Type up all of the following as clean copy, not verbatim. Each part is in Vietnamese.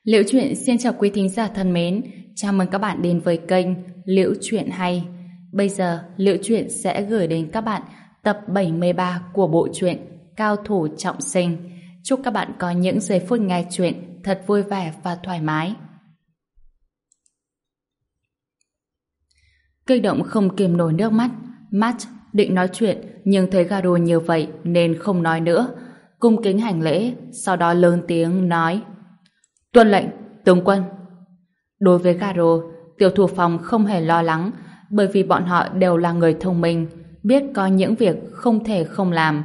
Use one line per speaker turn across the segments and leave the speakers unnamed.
Liễu Chuyện xin chào quý thính giả thân mến, chào mừng các bạn đến với kênh Liễu Chuyện Hay. Bây giờ, Liễu Chuyện sẽ gửi đến các bạn tập 73 của bộ truyện Cao Thủ Trọng Sinh. Chúc các bạn có những giây phút nghe chuyện thật vui vẻ và thoải mái. Kích động không kìm nổi nước mắt, Matt định nói chuyện nhưng thấy Garo như vậy nên không nói nữa. Cung kính hành lễ, sau đó lớn tiếng nói: Tuân lệnh, tướng quân. Đối với Garo, Tiêu Thu Phong không hề lo lắng, bởi vì bọn họ đều là người thông minh, biết có những việc không thể không làm.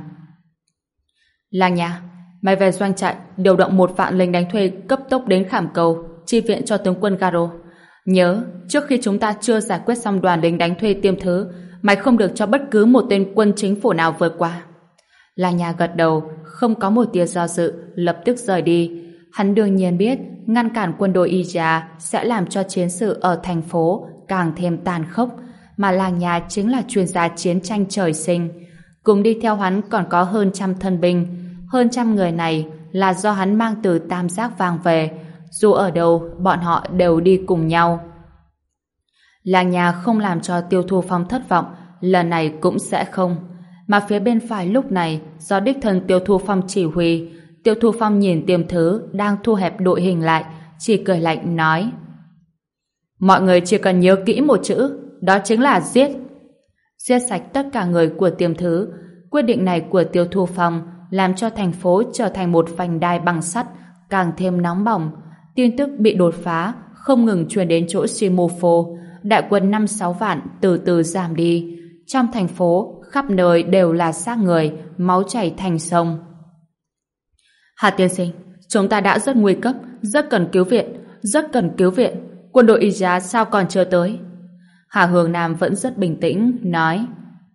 Lang Nha, mày về doanh trại điều động 1 vạn lính đánh thuê cấp tốc đến Khảm Cầu chi viện cho tướng quân Garo. Nhớ, trước khi chúng ta chưa giải quyết xong đoàn lính đánh thuê Tiêm Thứ, mày không được cho bất cứ một tên quân chính phủ nào vượt qua. Lang Nha gật đầu, không có một tia do dự, lập tức rời đi. Hắn đương nhiên biết ngăn cản quân đội Ija sẽ làm cho chiến sự ở thành phố càng thêm tàn khốc, mà Lang Nha chính là chuyên gia chiến tranh trời sinh. Cùng đi theo hắn còn có hơn 100 thân binh. Hơn 100 người này là do hắn mang từ Tam Giác Vàng về. Dù ở đâu, bọn họ đều đi cùng nhau. Lang Nha không làm cho Tiêu Thu Phong thất vọng, lần này cũng sẽ không. Mà phía bên phải lúc này, do đích thân Tiêu Thu Phong chỉ huy, Tiêu Thu Phong nhìn Tiêm Thứ đang thu hẹp đội hình lại, chỉ cười lạnh nói: Mọi người chỉ cần nhớ kỹ một chữ, đó chính là giết. Giết sạch tất cả người của Tiêm Thứ. Quyết định này của Tiêu Thu Phong làm cho thành phố trở thành một vành đai bằng sắt, càng thêm nóng bỏng. Tin tức bị đột phá không ngừng truyền đến chỗ Shimofo. Đại quân 5-6 vạn từ từ giảm đi. Trong thành phố, khắp nơi đều là xác người, máu chảy thành sông. Hà tiên sinh, chúng ta đã rất nguy cấp, rất cần cứu viện. Quân đội Ija sao còn chưa tới? Hà Hướng Nam vẫn rất bình tĩnh, nói: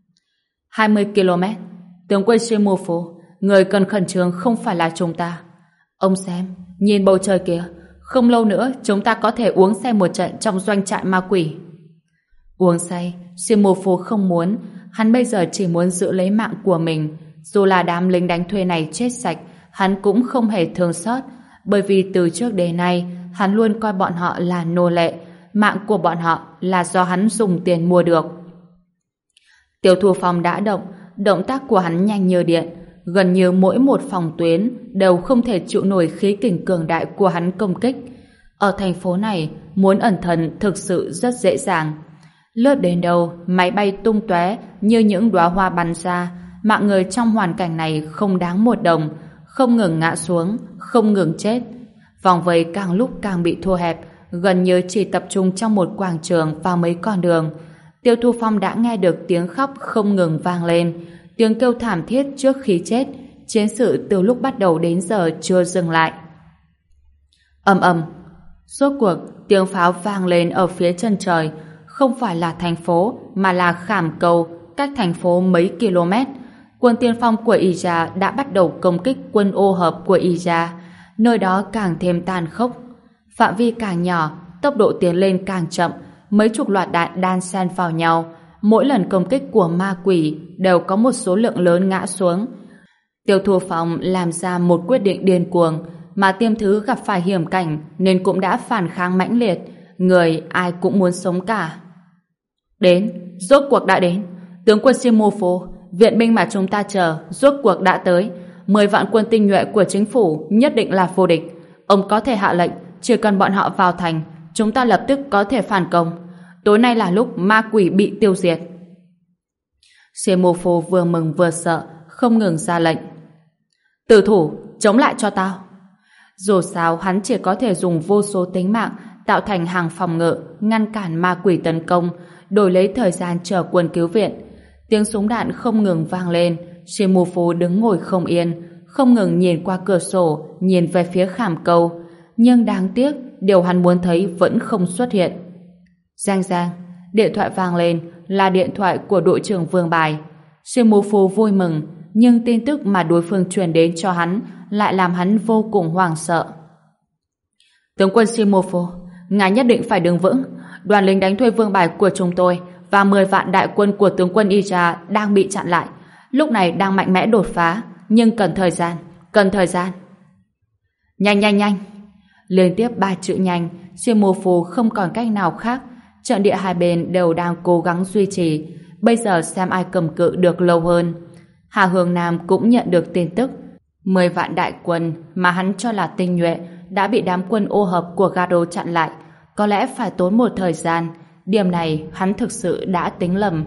20 km, tướng quân Shimofo, người cần khẩn trương không phải là chúng ta. Ông xem, nhìn bầu trời kìa, không lâu nữa chúng ta có thể uống say một trận trong doanh trại ma quỷ. Uống say, Shimofo không muốn, hắn bây giờ chỉ muốn giữ lấy mạng của mình. Dù là đám lính đánh thuê này chết sạch, hắn cũng không hề thương xót, bởi vì từ trước đến nay hắn luôn coi bọn họ là nô lệ, mạng của bọn họ là do hắn dùng tiền mua được. Tiêu Thu Phong đã động tác của hắn nhanh như điện, gần như mỗi một phòng tuyến đều không thể chịu nổi khí kình cường đại của hắn công kích. Ở thành phố này, muốn ẩn thân thực sự rất dễ dàng. Lướt đến đâu, máy bay tung tóe như những đóa hoa bắn ra. Mạng người trong hoàn cảnh này không đáng một đồng, không ngừng ngã xuống, không ngừng chết. Vòng vây càng lúc càng bị thu hẹp, gần như chỉ tập trung trong một quảng trường và mấy con đường. Tiêu Thu Phong đã nghe được tiếng khóc không ngừng vang lên, tiếng kêu thảm thiết trước khi chết. Chiến sự từ lúc bắt đầu đến giờ chưa dừng lại. Ầm ầm, rốt cuộc tiếng pháo vang lên ở phía chân trời. Không phải là thành phố mà là Khảm Cầu, cách thành phố mấy km. Quân tiên phong của Ija đã bắt đầu công kích quân ô hợp của Ija. Nơi đó càng thêm tàn khốc. Phạm vi càng nhỏ, tốc độ tiến lên càng chậm, mấy chục loạt đạn đan xen vào nhau. Mỗi lần công kích của ma quỷ đều có một số lượng lớn ngã xuống. Tiêu Thu Phong làm ra một quyết định điên cuồng, mà Tiêm Thứ gặp phải hiểm cảnh nên cũng đã phản kháng mãnh liệt. Người ai cũng muốn sống cả. Đến, rốt cuộc đã đến. Tướng quân Shimofo, viện binh mà chúng ta chờ rốt cuộc đã tới. 10 vạn quân tinh nhuệ của chính phủ nhất định là vô địch. Ông có thể hạ lệnh, chỉ cần bọn họ vào thành, chúng ta lập tức có thể phản công. Tối nay là lúc ma quỷ bị tiêu diệt. Shimofo vừa mừng vừa sợ, không ngừng ra lệnh: Tử thủ, chống lại cho tao. Dù sao hắn chỉ có thể dùng vô số tính mạng tạo thành hàng phòng ngự, ngăn cản ma quỷ tấn công, đổi lấy thời gian chờ quân cứu viện. Tiếng súng đạn không ngừng vang lên. Shimofo đứng ngồi không yên, không ngừng nhìn qua cửa sổ, nhìn về phía Khảm Cầu. Nhưng đáng tiếc, điều hắn muốn thấy vẫn không xuất hiện. Rang rang, điện thoại vang lên, là điện thoại của đội trưởng Vương Bài. Shimofo vui mừng, nhưng tin tức mà đối phương truyền đến cho hắn lại làm hắn vô cùng hoảng sợ. Tướng quân Shimofo, ngài nhất định phải đứng vững. Đoàn lính đánh thuê Vương Bài của chúng tôi và 10 vạn đại quân của tướng quân Ija đang bị chặn lại. Lúc này đang mạnh mẽ đột phá, nhưng cần thời gian. Nhanh. Liên tiếp 3 chữ nhanh, Shimofu không còn cách nào khác. Trận địa hai bên đều đang cố gắng duy trì. Bây giờ xem ai cầm cự được lâu hơn. Hà Hướng Nam cũng nhận được tin tức 10 vạn đại quân mà hắn cho là tinh nhuệ đã bị đám quân ô hợp của Garo chặn lại. Có lẽ phải tốn một thời gian. Điểm này hắn thực sự đã tính lầm.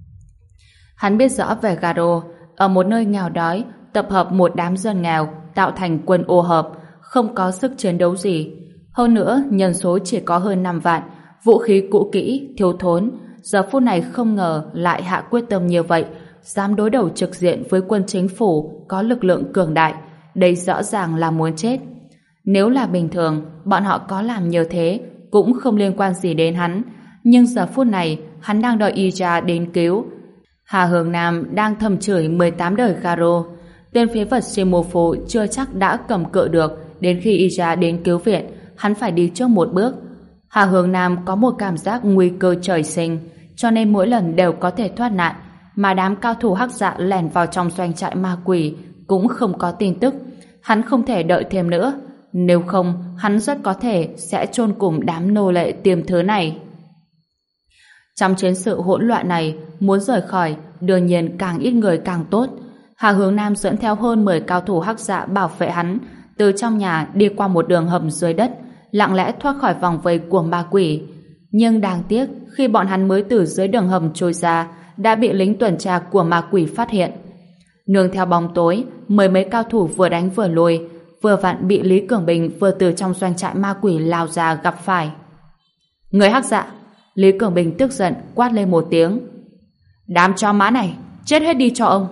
Hắn biết rõ về Garo. Ở một nơi nghèo đói, tập hợp một đám dân nghèo tạo thành quân ô hợp, không có sức chiến đấu gì. Hơn nữa, nhân số chỉ có hơn 5 vạn, vũ khí cũ kỹ, thiếu thốn. Giờ phút này không ngờ lại hạ quyết tâm như vậy, dám đối đầu trực diện với quân chính phủ có lực lượng cường đại. Đây rõ ràng là muốn chết. Nếu là bình thường, bọn họ có làm như thế cũng không liên quan gì đến hắn. Nhưng giờ phút này, hắn đang đợi Ija đến cứu. Hà Hướng Nam đang thầm chửi 18 đời Garo. Tên phế vật Shimofu chưa chắc đã cầm cự được. Đến khi Ija đến cứu viện, hắn phải đi trước một bước. Hà Hướng Nam có một cảm giác nguy cơ trời sinh, cho nên mỗi lần đều có thể thoát nạn. Mà đám cao thủ hắc dạ lẻn vào trong doanh trại ma quỷ cũng không có tin tức. Hắn không thể đợi thêm nữa. Nếu không, hắn rất có thể sẽ chôn cùng đám nô lệ tiềm thứ này. Trong chiến sự hỗn loạn này, muốn rời khỏi, đương nhiên càng ít người càng tốt. Hà Hướng Nam dẫn theo hơn 10 cao thủ hắc dạ bảo vệ hắn, từ trong nhà đi qua một đường hầm dưới đất, lặng lẽ thoát khỏi vòng vây của ma quỷ. Nhưng đáng tiếc, khi bọn hắn mới từ dưới đường hầm trôi ra, đã bị lính tuần tra của ma quỷ phát hiện. Nương theo bóng tối, 10 mấy cao thủ vừa đánh vừa lùi, vừa vặn bị Lý Cường Bình vừa từ trong doanh trại ma quỷ lao ra gặp phải. Người hắc dạ! Lý Cường Bình tức giận quát lên một tiếng. Đám chó má này, chết hết đi cho ông!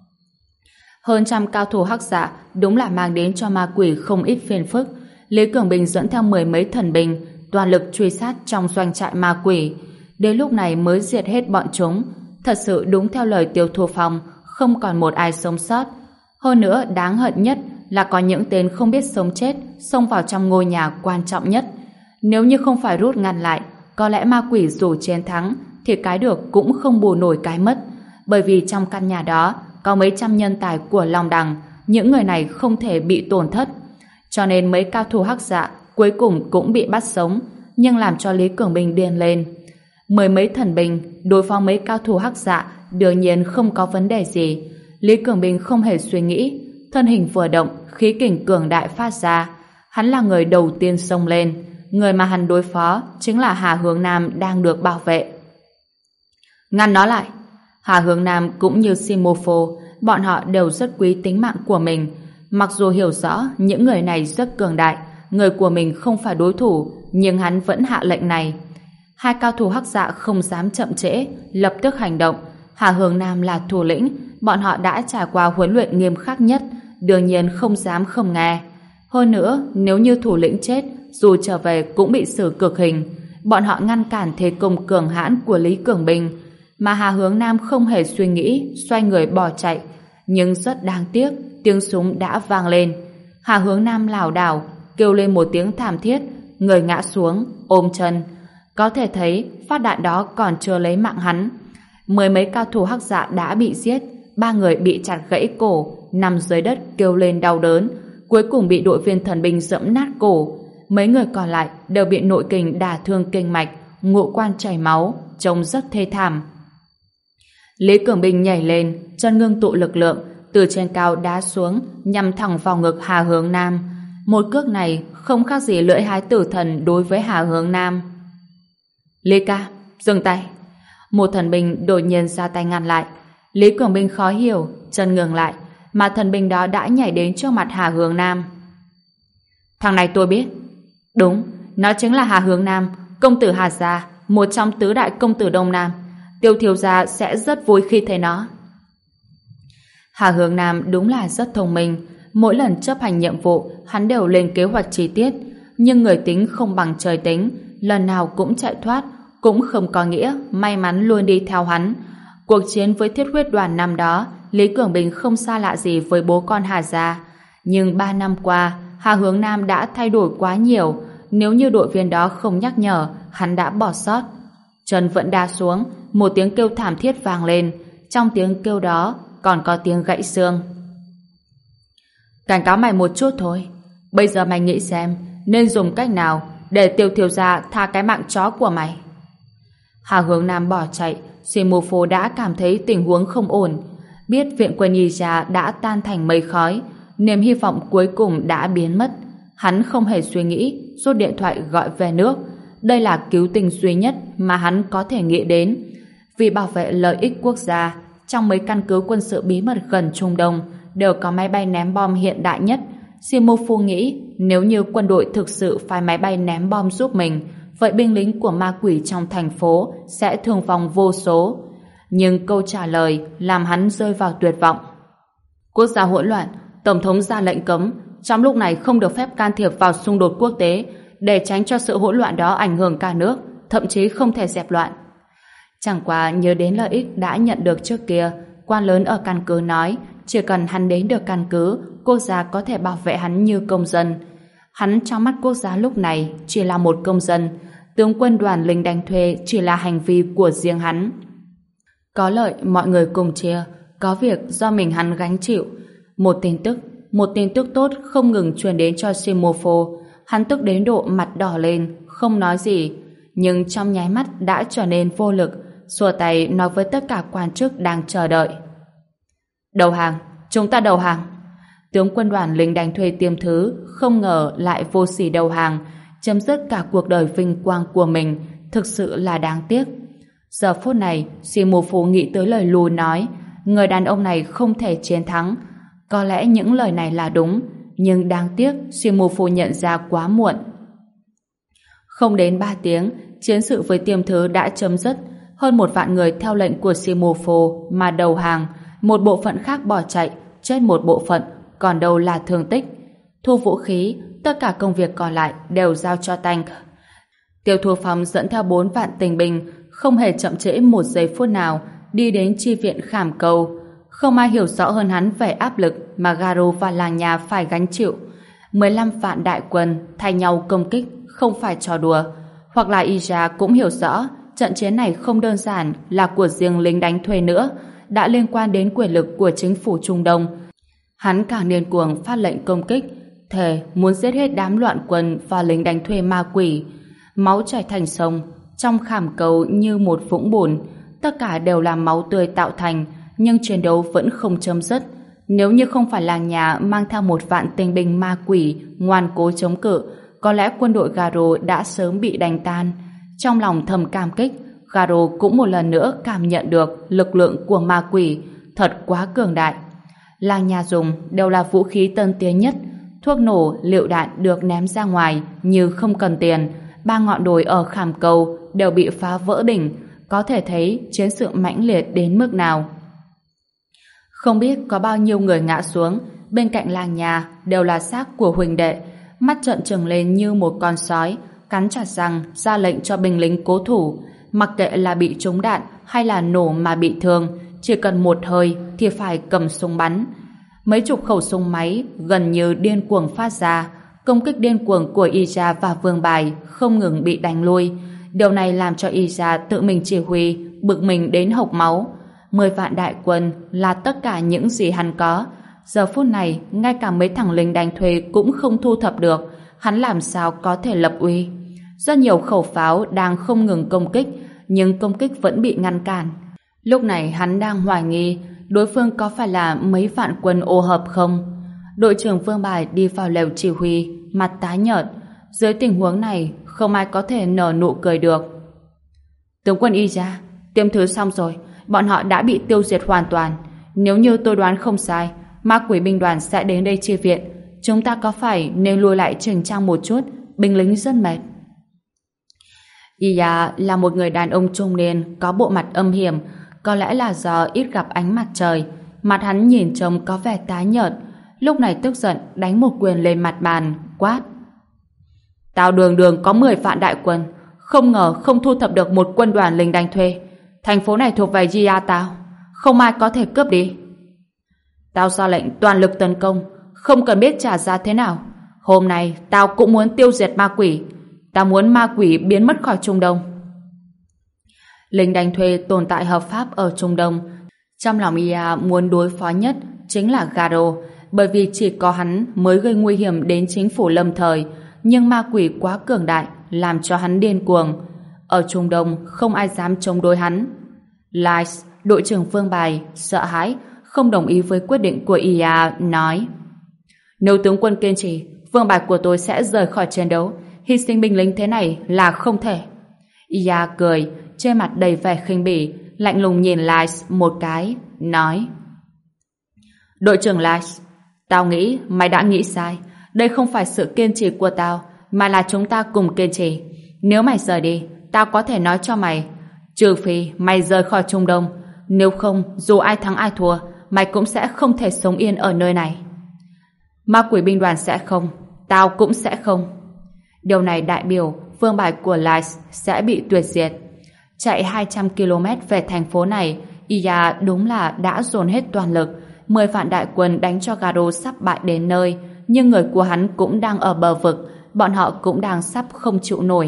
Hơn trăm cao thủ hắc dạ đúng là mang đến cho ma quỷ không ít phiền phức. Lý Cường Bình dẫn theo 10 mấy thần binh, toàn lực truy sát trong doanh trại ma quỷ. Đến lúc này mới diệt hết bọn chúng. Thật sự đúng theo lời Tiêu Thu Phong, không còn một ai sống sót. Hơn nữa, đáng hận nhất là có những tên không biết sống chết xông vào trong ngôi nhà quan trọng nhất. Nếu như không phải rút ngăn lại, có lẽ ma quỷ dù chiến thắng thì cái được cũng không bù nổi cái mất. Bởi vì trong căn nhà đó có mấy trăm nhân tài của Long Đằng, những người này không thể bị tổn thất. Cho nên mấy cao thủ hắc dạ cuối cùng cũng bị bắt sống, nhưng làm cho Lý Cường Bình điên lên. 10 mấy thần binh đối phó mấy cao thủ hắc dạ đương nhiên không có vấn đề gì. Lý Cường Bình không hề suy nghĩ, thân hình vừa động, khí kình cường đại phát ra. Hắn là người đầu tiên xông lên. Người mà hắn đối phó chính là Hà Hướng Nam đang được bảo vệ. Ngăn nó lại! Hà Hướng Nam cũng như Shimofu, bọn họ đều rất quý tính mạng của mình. Mặc dù hiểu rõ những người này rất cường đại, người của mình không phải đối thủ, nhưng hắn vẫn hạ lệnh này. Hai cao thủ hắc dạ không dám chậm trễ, lập tức hành động. Hà Hướng Nam là thủ lĩnh, bọn họ đã trải qua huấn luyện nghiêm khắc nhất, đương nhiên không dám không nghe. Hơn nữa, nếu như thủ lĩnh chết, dù trở về cũng bị xử cực hình. Bọn họ ngăn cản thế công cường hãn của Lý Cường Bình, mà Hà Hướng Nam không hề suy nghĩ, xoay người bỏ chạy. Nhưng rất đáng tiếc, tiếng súng đã vang lên. Hà Hướng Nam lảo đảo, kêu lên một tiếng thảm thiết, người ngã xuống, ôm chân. Có thể thấy phát đạn đó còn chưa lấy mạng hắn. 10 mấy cao thủ hắc dạ đã bị giết, 3 người bị chặt gãy cổ, nằm dưới đất kêu lên đau đớn, cuối cùng bị đội viên thần binh giẫm nát cổ. Mấy người còn lại đều bị nội kình đả thương kinh mạch, ngũ quan chảy máu, trông rất thê thảm. Lý Cường Bình nhảy lên, chân ngưng tụ lực lượng, từ trên cao đá xuống, nhằm thẳng vào ngực Hà Hướng Nam. Một cước này không khác gì lưỡi hái tử thần đối với Hà Hướng Nam. Lý ca, dừng tay! Một thần binh đột nhiên ra tay ngăn lại. Lý Cường Bình khó hiểu, chân ngừng lại, mà thần binh đó đã nhảy đến trước mặt Hà Hướng Nam. Thằng này tôi biết. Đúng, nó chính là Hà Hướng Nam, công tử Hà gia, một trong tứ đại công tử Đông Nam. Tiêu thiếu gia sẽ rất vui khi thấy nó. Hà Hướng Nam đúng là rất thông minh. Mỗi lần chấp hành nhiệm vụ, hắn đều lên kế hoạch chi tiết. Nhưng người tính không bằng trời tính, lần nào cũng chạy thoát, cũng không có nghĩa may mắn luôn đi theo hắn. Cuộc chiến với Thiết Huyết Đoàn năm đó, Lý Cường Bình không xa lạ gì với bố con Hà gia. Nhưng 3 năm qua, Hà Hướng Nam đã thay đổi quá nhiều. Nếu như đội viên đó không nhắc nhở, hắn đã bỏ sót. Chân vẫn đá xuống, một tiếng kêu thảm thiết vang lên. Trong tiếng kêu đó còn có tiếng gãy xương. Cảnh cáo mày một chút thôi. Bây giờ mày nghĩ xem, nên dùng cách nào để Tiêu thiếu gia tha cái mạng chó của mày? Hà Hướng Nam bỏ chạy, Shimofo đã cảm thấy tình huống không ổn. Biết viện quân Ija đã tan thành mây khói, niềm hy vọng cuối cùng đã biến mất. Hắn không hề suy nghĩ, rút điện thoại gọi về nước. Đây là cứu tinh duy nhất mà hắn có thể nghĩ đến. Vì bảo vệ lợi ích quốc gia, trong mấy căn cứ quân sự bí mật gần Trung Đông đều có máy bay ném bom hiện đại nhất. Shimofo nghĩ nếu như quân đội thực sự phái máy bay ném bom giúp mình, vậy binh lính của ma quỷ trong thành phố sẽ thương vong vô số. Nhưng câu trả lời làm hắn rơi vào tuyệt vọng. Quốc gia hỗn loạn, Tổng thống ra lệnh cấm, trong lúc này không được phép can thiệp vào xung đột quốc tế, để tránh cho sự hỗn loạn đó ảnh hưởng cả nước, thậm chí không thể dẹp loạn. Chẳng qua nhớ đến lợi ích đã nhận được trước kia, quan lớn ở căn cứ nói chỉ cần hắn đến được căn cứ, quốc gia có thể bảo vệ hắn như công dân. Hắn trong mắt quốc gia lúc này chỉ là một công dân, tướng quân đoàn lính đánh thuê chỉ là hành vi của riêng hắn. Có lợi mọi người cùng chia, có việc do mình hắn gánh chịu. Một tin tức tốt không ngừng truyền đến cho Shimofo. Hắn tức đến độ mặt đỏ lên, không nói gì, nhưng trong nháy mắt đã trở nên vô lực, xua tay nói với tất cả quan chức đang chờ đợi. Đầu hàng, chúng ta đầu hàng. Tướng quân đoàn lính đánh thuê Tiêm Thứ không ngờ lại vô sỉ đầu hàng, chấm dứt cả cuộc đời vinh quang của mình, thực sự là đáng tiếc. Giờ phút này, Shimofo nghĩ tới lời Lu nói, người đàn ông này không thể chiến thắng. Có lẽ những lời này là đúng, nhưng đáng tiếc Shimofo nhận ra quá muộn. Không đến 3 tiếng, chiến sự với Tiêm Thứ đã chấm dứt. Hơn 1 vạn người theo lệnh của Shimofo mà đầu hàng, một bộ phận khác bỏ chạy, chết một bộ phận, còn đâu là thương tích. Thu vũ khí, tất cả công việc còn lại đều giao cho Tank. Tiêu Thu Phong dẫn theo 4 vạn tinh binh, không hề chậm trễ một giây phút nào, đi đến chi viện Khảm Cầu. Không ai hiểu rõ hơn hắn về áp lực mà Garo và làng nhà phải gánh chịu. 15 vạn đại quân thay nhau công kích không phải trò đùa. Hoặc là Ija cũng hiểu rõ trận chiến này không đơn giản là của riêng lính đánh thuê nữa, đã liên quan đến quyền lực của chính phủ Trung Đông. Hắn càng điên cuồng phát lệnh công kích, thề muốn giết hết đám loạn quân và lính đánh thuê ma quỷ. Máu chảy thành sông, trong Khảm Cầu như một vũng bùn, tất cả đều là máu tươi tạo thành, nhưng chiến đấu vẫn không chấm dứt. Nếu như không phải làng nhà mang theo 1 vạn tinh binh ma quỷ ngoan cố chống cự, có lẽ quân đội Garo đã sớm bị đánh tan. Trong lòng thầm cảm kích, Garo cũng một lần nữa cảm nhận được lực lượng của ma quỷ, thật quá cường đại. Làng nhà dùng đều là vũ khí tân tiến nhất, thuốc nổ, lựu đạn được ném ra ngoài như không cần tiền. 3 ngọn đồi ở Khảm Cầu đều bị phá vỡ đỉnh, có thể thấy chiến sự mãnh liệt đến mức nào. Không biết có bao nhiêu người ngã xuống, bên cạnh làng nhà đều là xác của huỳnh đệ, mắt trợn trừng lên như một con sói, cắn chặt răng ra lệnh cho binh lính cố thủ, mặc kệ là bị trúng đạn hay là nổ mà bị thương, chỉ cần một hơi thì phải cầm súng bắn. Mấy chục khẩu súng máy gần như điên cuồng phát ra, công kích điên cuồng của Ija và Vương Bài không ngừng bị đánh lui. Điều này làm cho Ija tự mình chỉ huy, bực mình đến hộc máu. 10 vạn đại quân là tất cả những gì hắn có. Giờ phút này, ngay cả mấy thằng lính đánh thuê cũng không thu thập được, hắn làm sao có thể lập uy. Rất nhiều khẩu pháo đang không ngừng công kích, nhưng công kích vẫn bị ngăn cản. Lúc này hắn đang hoài nghi đối phương có phải là mấy vạn quân ô hợp không. Đội trưởng Vương Bài đi vào lều chỉ huy, mặt tái nhợt. Dưới tình huống này, không ai có thể nở nụ cười được. Tướng quân Ija, Tiêm Thứ xong rồi, bọn họ đã bị tiêu diệt hoàn toàn. Nếu như tôi đoán không sai, ma quỷ binh đoàn sẽ đến đây chi viện. Chúng ta có phải nên lùi lại chỉnh trang một chút, binh lính rất mệt. Iya là một người đàn ông trung niên, có bộ mặt âm hiểm, có lẽ là do ít gặp ánh mặt trời. Mặt hắn nhìn trông có vẻ tái nhợt, lúc này tức giận đánh một quyền lên mặt bàn, quát. Tao đường đường có 10 vạn đại quân, không ngờ không thu thập được một quân đoàn lính đánh thuê. Thành phố này thuộc về Gia tao, không ai có thể cướp đi. Tao ra lệnh toàn lực tấn công, không cần biết trả giá thế nào. Hôm nay tao cũng muốn tiêu diệt ma quỷ. Tao muốn ma quỷ biến mất khỏi Trung Đông. Lính đánh thuê tồn tại hợp pháp ở Trung Đông. Trong lòng Ia muốn đối phó nhất chính là Garo, bởi vì chỉ có hắn mới gây nguy hiểm đến chính phủ lâm thời. nhưng ma quỷ quá cường đại làm cho hắn điên cuồng. Ở Trung Đông không ai dám chống đối hắn. Lice, đội trưởng Vương Bài, sợ hãi, không đồng ý với quyết định của Iya, nói: nếu tướng quân kiên trì, Vương Bài của tôi sẽ rời khỏi chiến đấu. Hy sinh binh lính thế này là không thể. Iya cười, trên mặt đầy vẻ khinh bỉ, lạnh lùng nhìn Lice một cái, nói: đội trưởng Lice, tao nghĩ mày đã nghĩ sai. Đây không phải sự kiên trì của tao, mà là chúng ta cùng kiên trì. Nếu mày rời đi, tao có thể nói cho mày, trừ phi mày rời khỏi Trung Đông, nếu không, dù ai thắng ai thua, mày cũng sẽ không thể sống yên ở nơi này. Ma quỷ binh đoàn sẽ không, tao cũng sẽ không. Điều này đại biểu vương bài của Lice sẽ bị tuyệt diệt. Chạy 200 km về thành phố này, Iya đúng là đã dồn hết toàn lực. 10 vạn đại quân đánh cho Garo sắp bại đến nơi, nhưng người của hắn cũng đang ở bờ vực, bọn họ cũng đang sắp không chịu nổi.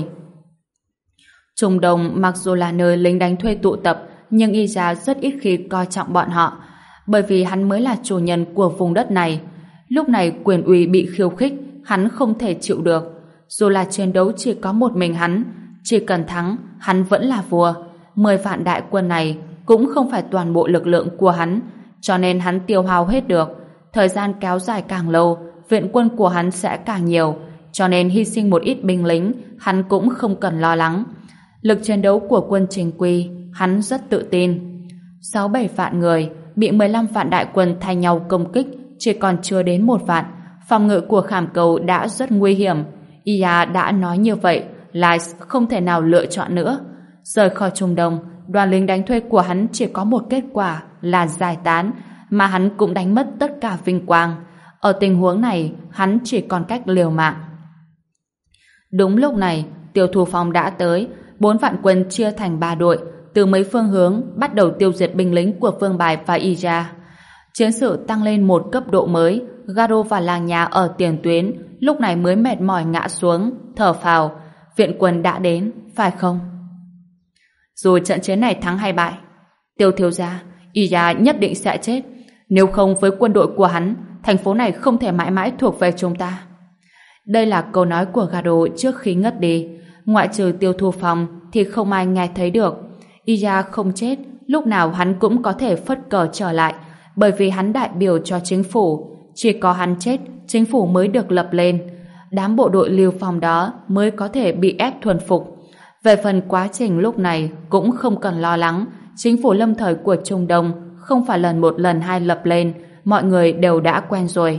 Trung Đông mặc dù là nơi lính đánh thuê tụ tập, nhưng Iya rất ít khi coi trọng bọn họ, bởi vì hắn mới là chủ nhân của vùng đất này. Lúc này quyền uy bị khiêu khích, hắn không thể chịu được. Dù là chiến đấu chỉ có một mình hắn, chỉ cần thắng, hắn vẫn là vua. 10 vạn đại quân này cũng không phải toàn bộ lực lượng của hắn, cho nên hắn tiêu hao hết được. Thời gian kéo dài càng lâu, viện quân của hắn sẽ càng nhiều, cho nên hy sinh một ít binh lính, hắn cũng không cần lo lắng. Lực chiến đấu của quân chính quy, hắn rất tự tin. 6-7 vạn người bị 15 vạn đại quân thay nhau công kích, chỉ còn chưa đến 1 vạn. Phòng ngự của Khảm Cầu đã rất nguy hiểm. Iya đã nói như vậy, Lice không thể nào lựa chọn nữa. Rời khỏi Trung Đông, đoàn lính đánh thuê của hắn chỉ có một kết quả là giải tán, mà hắn cũng đánh mất tất cả vinh quang. Ở tình huống này, hắn chỉ còn cách liều mạng. Đúng lúc này, Tiêu Thu Phong đã tới. 4 vạn quân chia thành 3 đội, từ mấy phương hướng bắt đầu tiêu diệt binh lính của Vương Bài và Iya. Chiến sự tăng lên một cấp độ mới. Garo và làng nhà ở tiền tuyến lúc này mới mệt mỏi ngã xuống, thở phào. Viện quân đã đến, phải không? Dù trận chiến này thắng hay bại, Tiêu thiếu gia, Iya nhất định sẽ chết. Nếu không với quân đội của hắn, thành phố này không thể mãi mãi thuộc về chúng ta. Đây là câu nói của Garo trước khi ngất đi. Ngoại trừ Tiêu Thu Phong thì không ai nghe thấy được. Iya không chết, lúc nào hắn cũng có thể phất cờ trở lại, bởi vì hắn đại biểu cho chính phủ. Chỉ có hắn chết, chính phủ mới được lập lên. Đám bộ đội lưu phong đó mới có thể bị ép thuần phục. Về phần quá trình lúc này cũng không cần lo lắng. Chính phủ lâm thời của Trung Đông không phải lần một lần hai lập lên, mọi người đều đã quen rồi.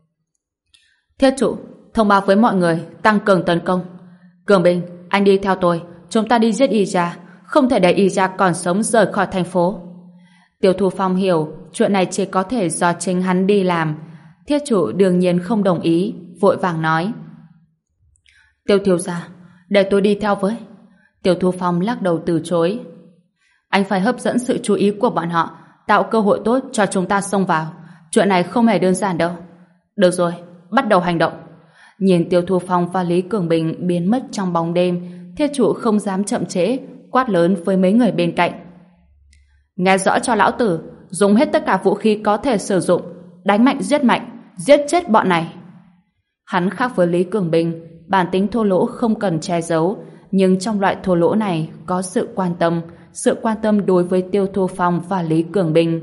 Thiết trụ, thông báo với mọi người tăng cường tấn công. Cường binh, anh đi theo tôi, chúng ta đi giết Iya, không thể để Iya còn sống rời khỏi thành phố. Tiêu Thu Phong hiểu chuyện này chỉ có thể do chính hắn đi làm. Thiết trụ đương nhiên không đồng ý, vội vàng nói: Tiêu thiếu gia, để tôi đi theo với. Tiêu Thu Phong lắc đầu từ chối. Anh phải hấp dẫn sự chú ý của bọn họ, tạo cơ hội tốt cho chúng ta xông vào. Chuyện này không hề đơn giản đâu. Được rồi, bắt đầu hành động. Nhìn Tiêu Thu Phong và Lý Cường Bình biến mất trong bóng đêm, thiết trụ không dám chậm trễ, quát lớn với mấy người bên cạnh: nghe rõ cho lão tử, dùng hết tất cả vũ khí có thể sử dụng, đánh mạnh, giết chết bọn này. Hắn khác với Lý Cường Bình, bản tính thô lỗ không cần che giấu, nhưng trong loại thô lỗ này có sự quan tâm đối với Tiêu Thu Phong và Lý Cường Bình.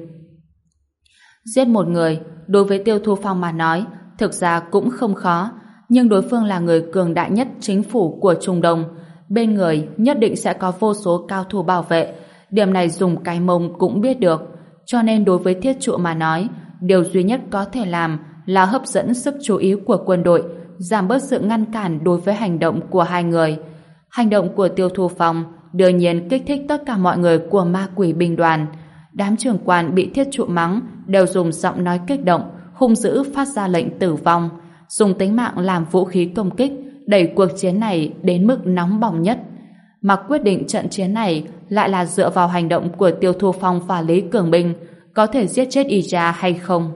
Giết một người, đối với Tiêu Thu Phong mà nói, thực ra cũng không khó, nhưng đối phương là người cường đại nhất chính phủ của Trung Đông, bên người nhất định sẽ có vô số cao thủ bảo vệ, điểm này dùng cái mông cũng biết được, cho nên đối với thiết trụ mà nói, điều duy nhất có thể làm là hấp dẫn sức chú ý của quân đội, giảm bớt sự ngăn cản đối với hành động của hai người. Hành động của Tiêu Thu Phong đương nhiên kích thích tất cả mọi người của ma quỷ binh đoàn. Đám trưởng quan bị thiết trụ mắng đều dùng giọng nói kích động, hung dữ phát ra lệnh tử vong, dùng tính mạng làm vũ khí công kích, đẩy cuộc chiến này đến mức nóng bỏng nhất. Mà quyết định trận chiến này lại là dựa vào hành động của Tiêu Thu Phong và Lý Cường Bình, có thể giết chết Iya hay không.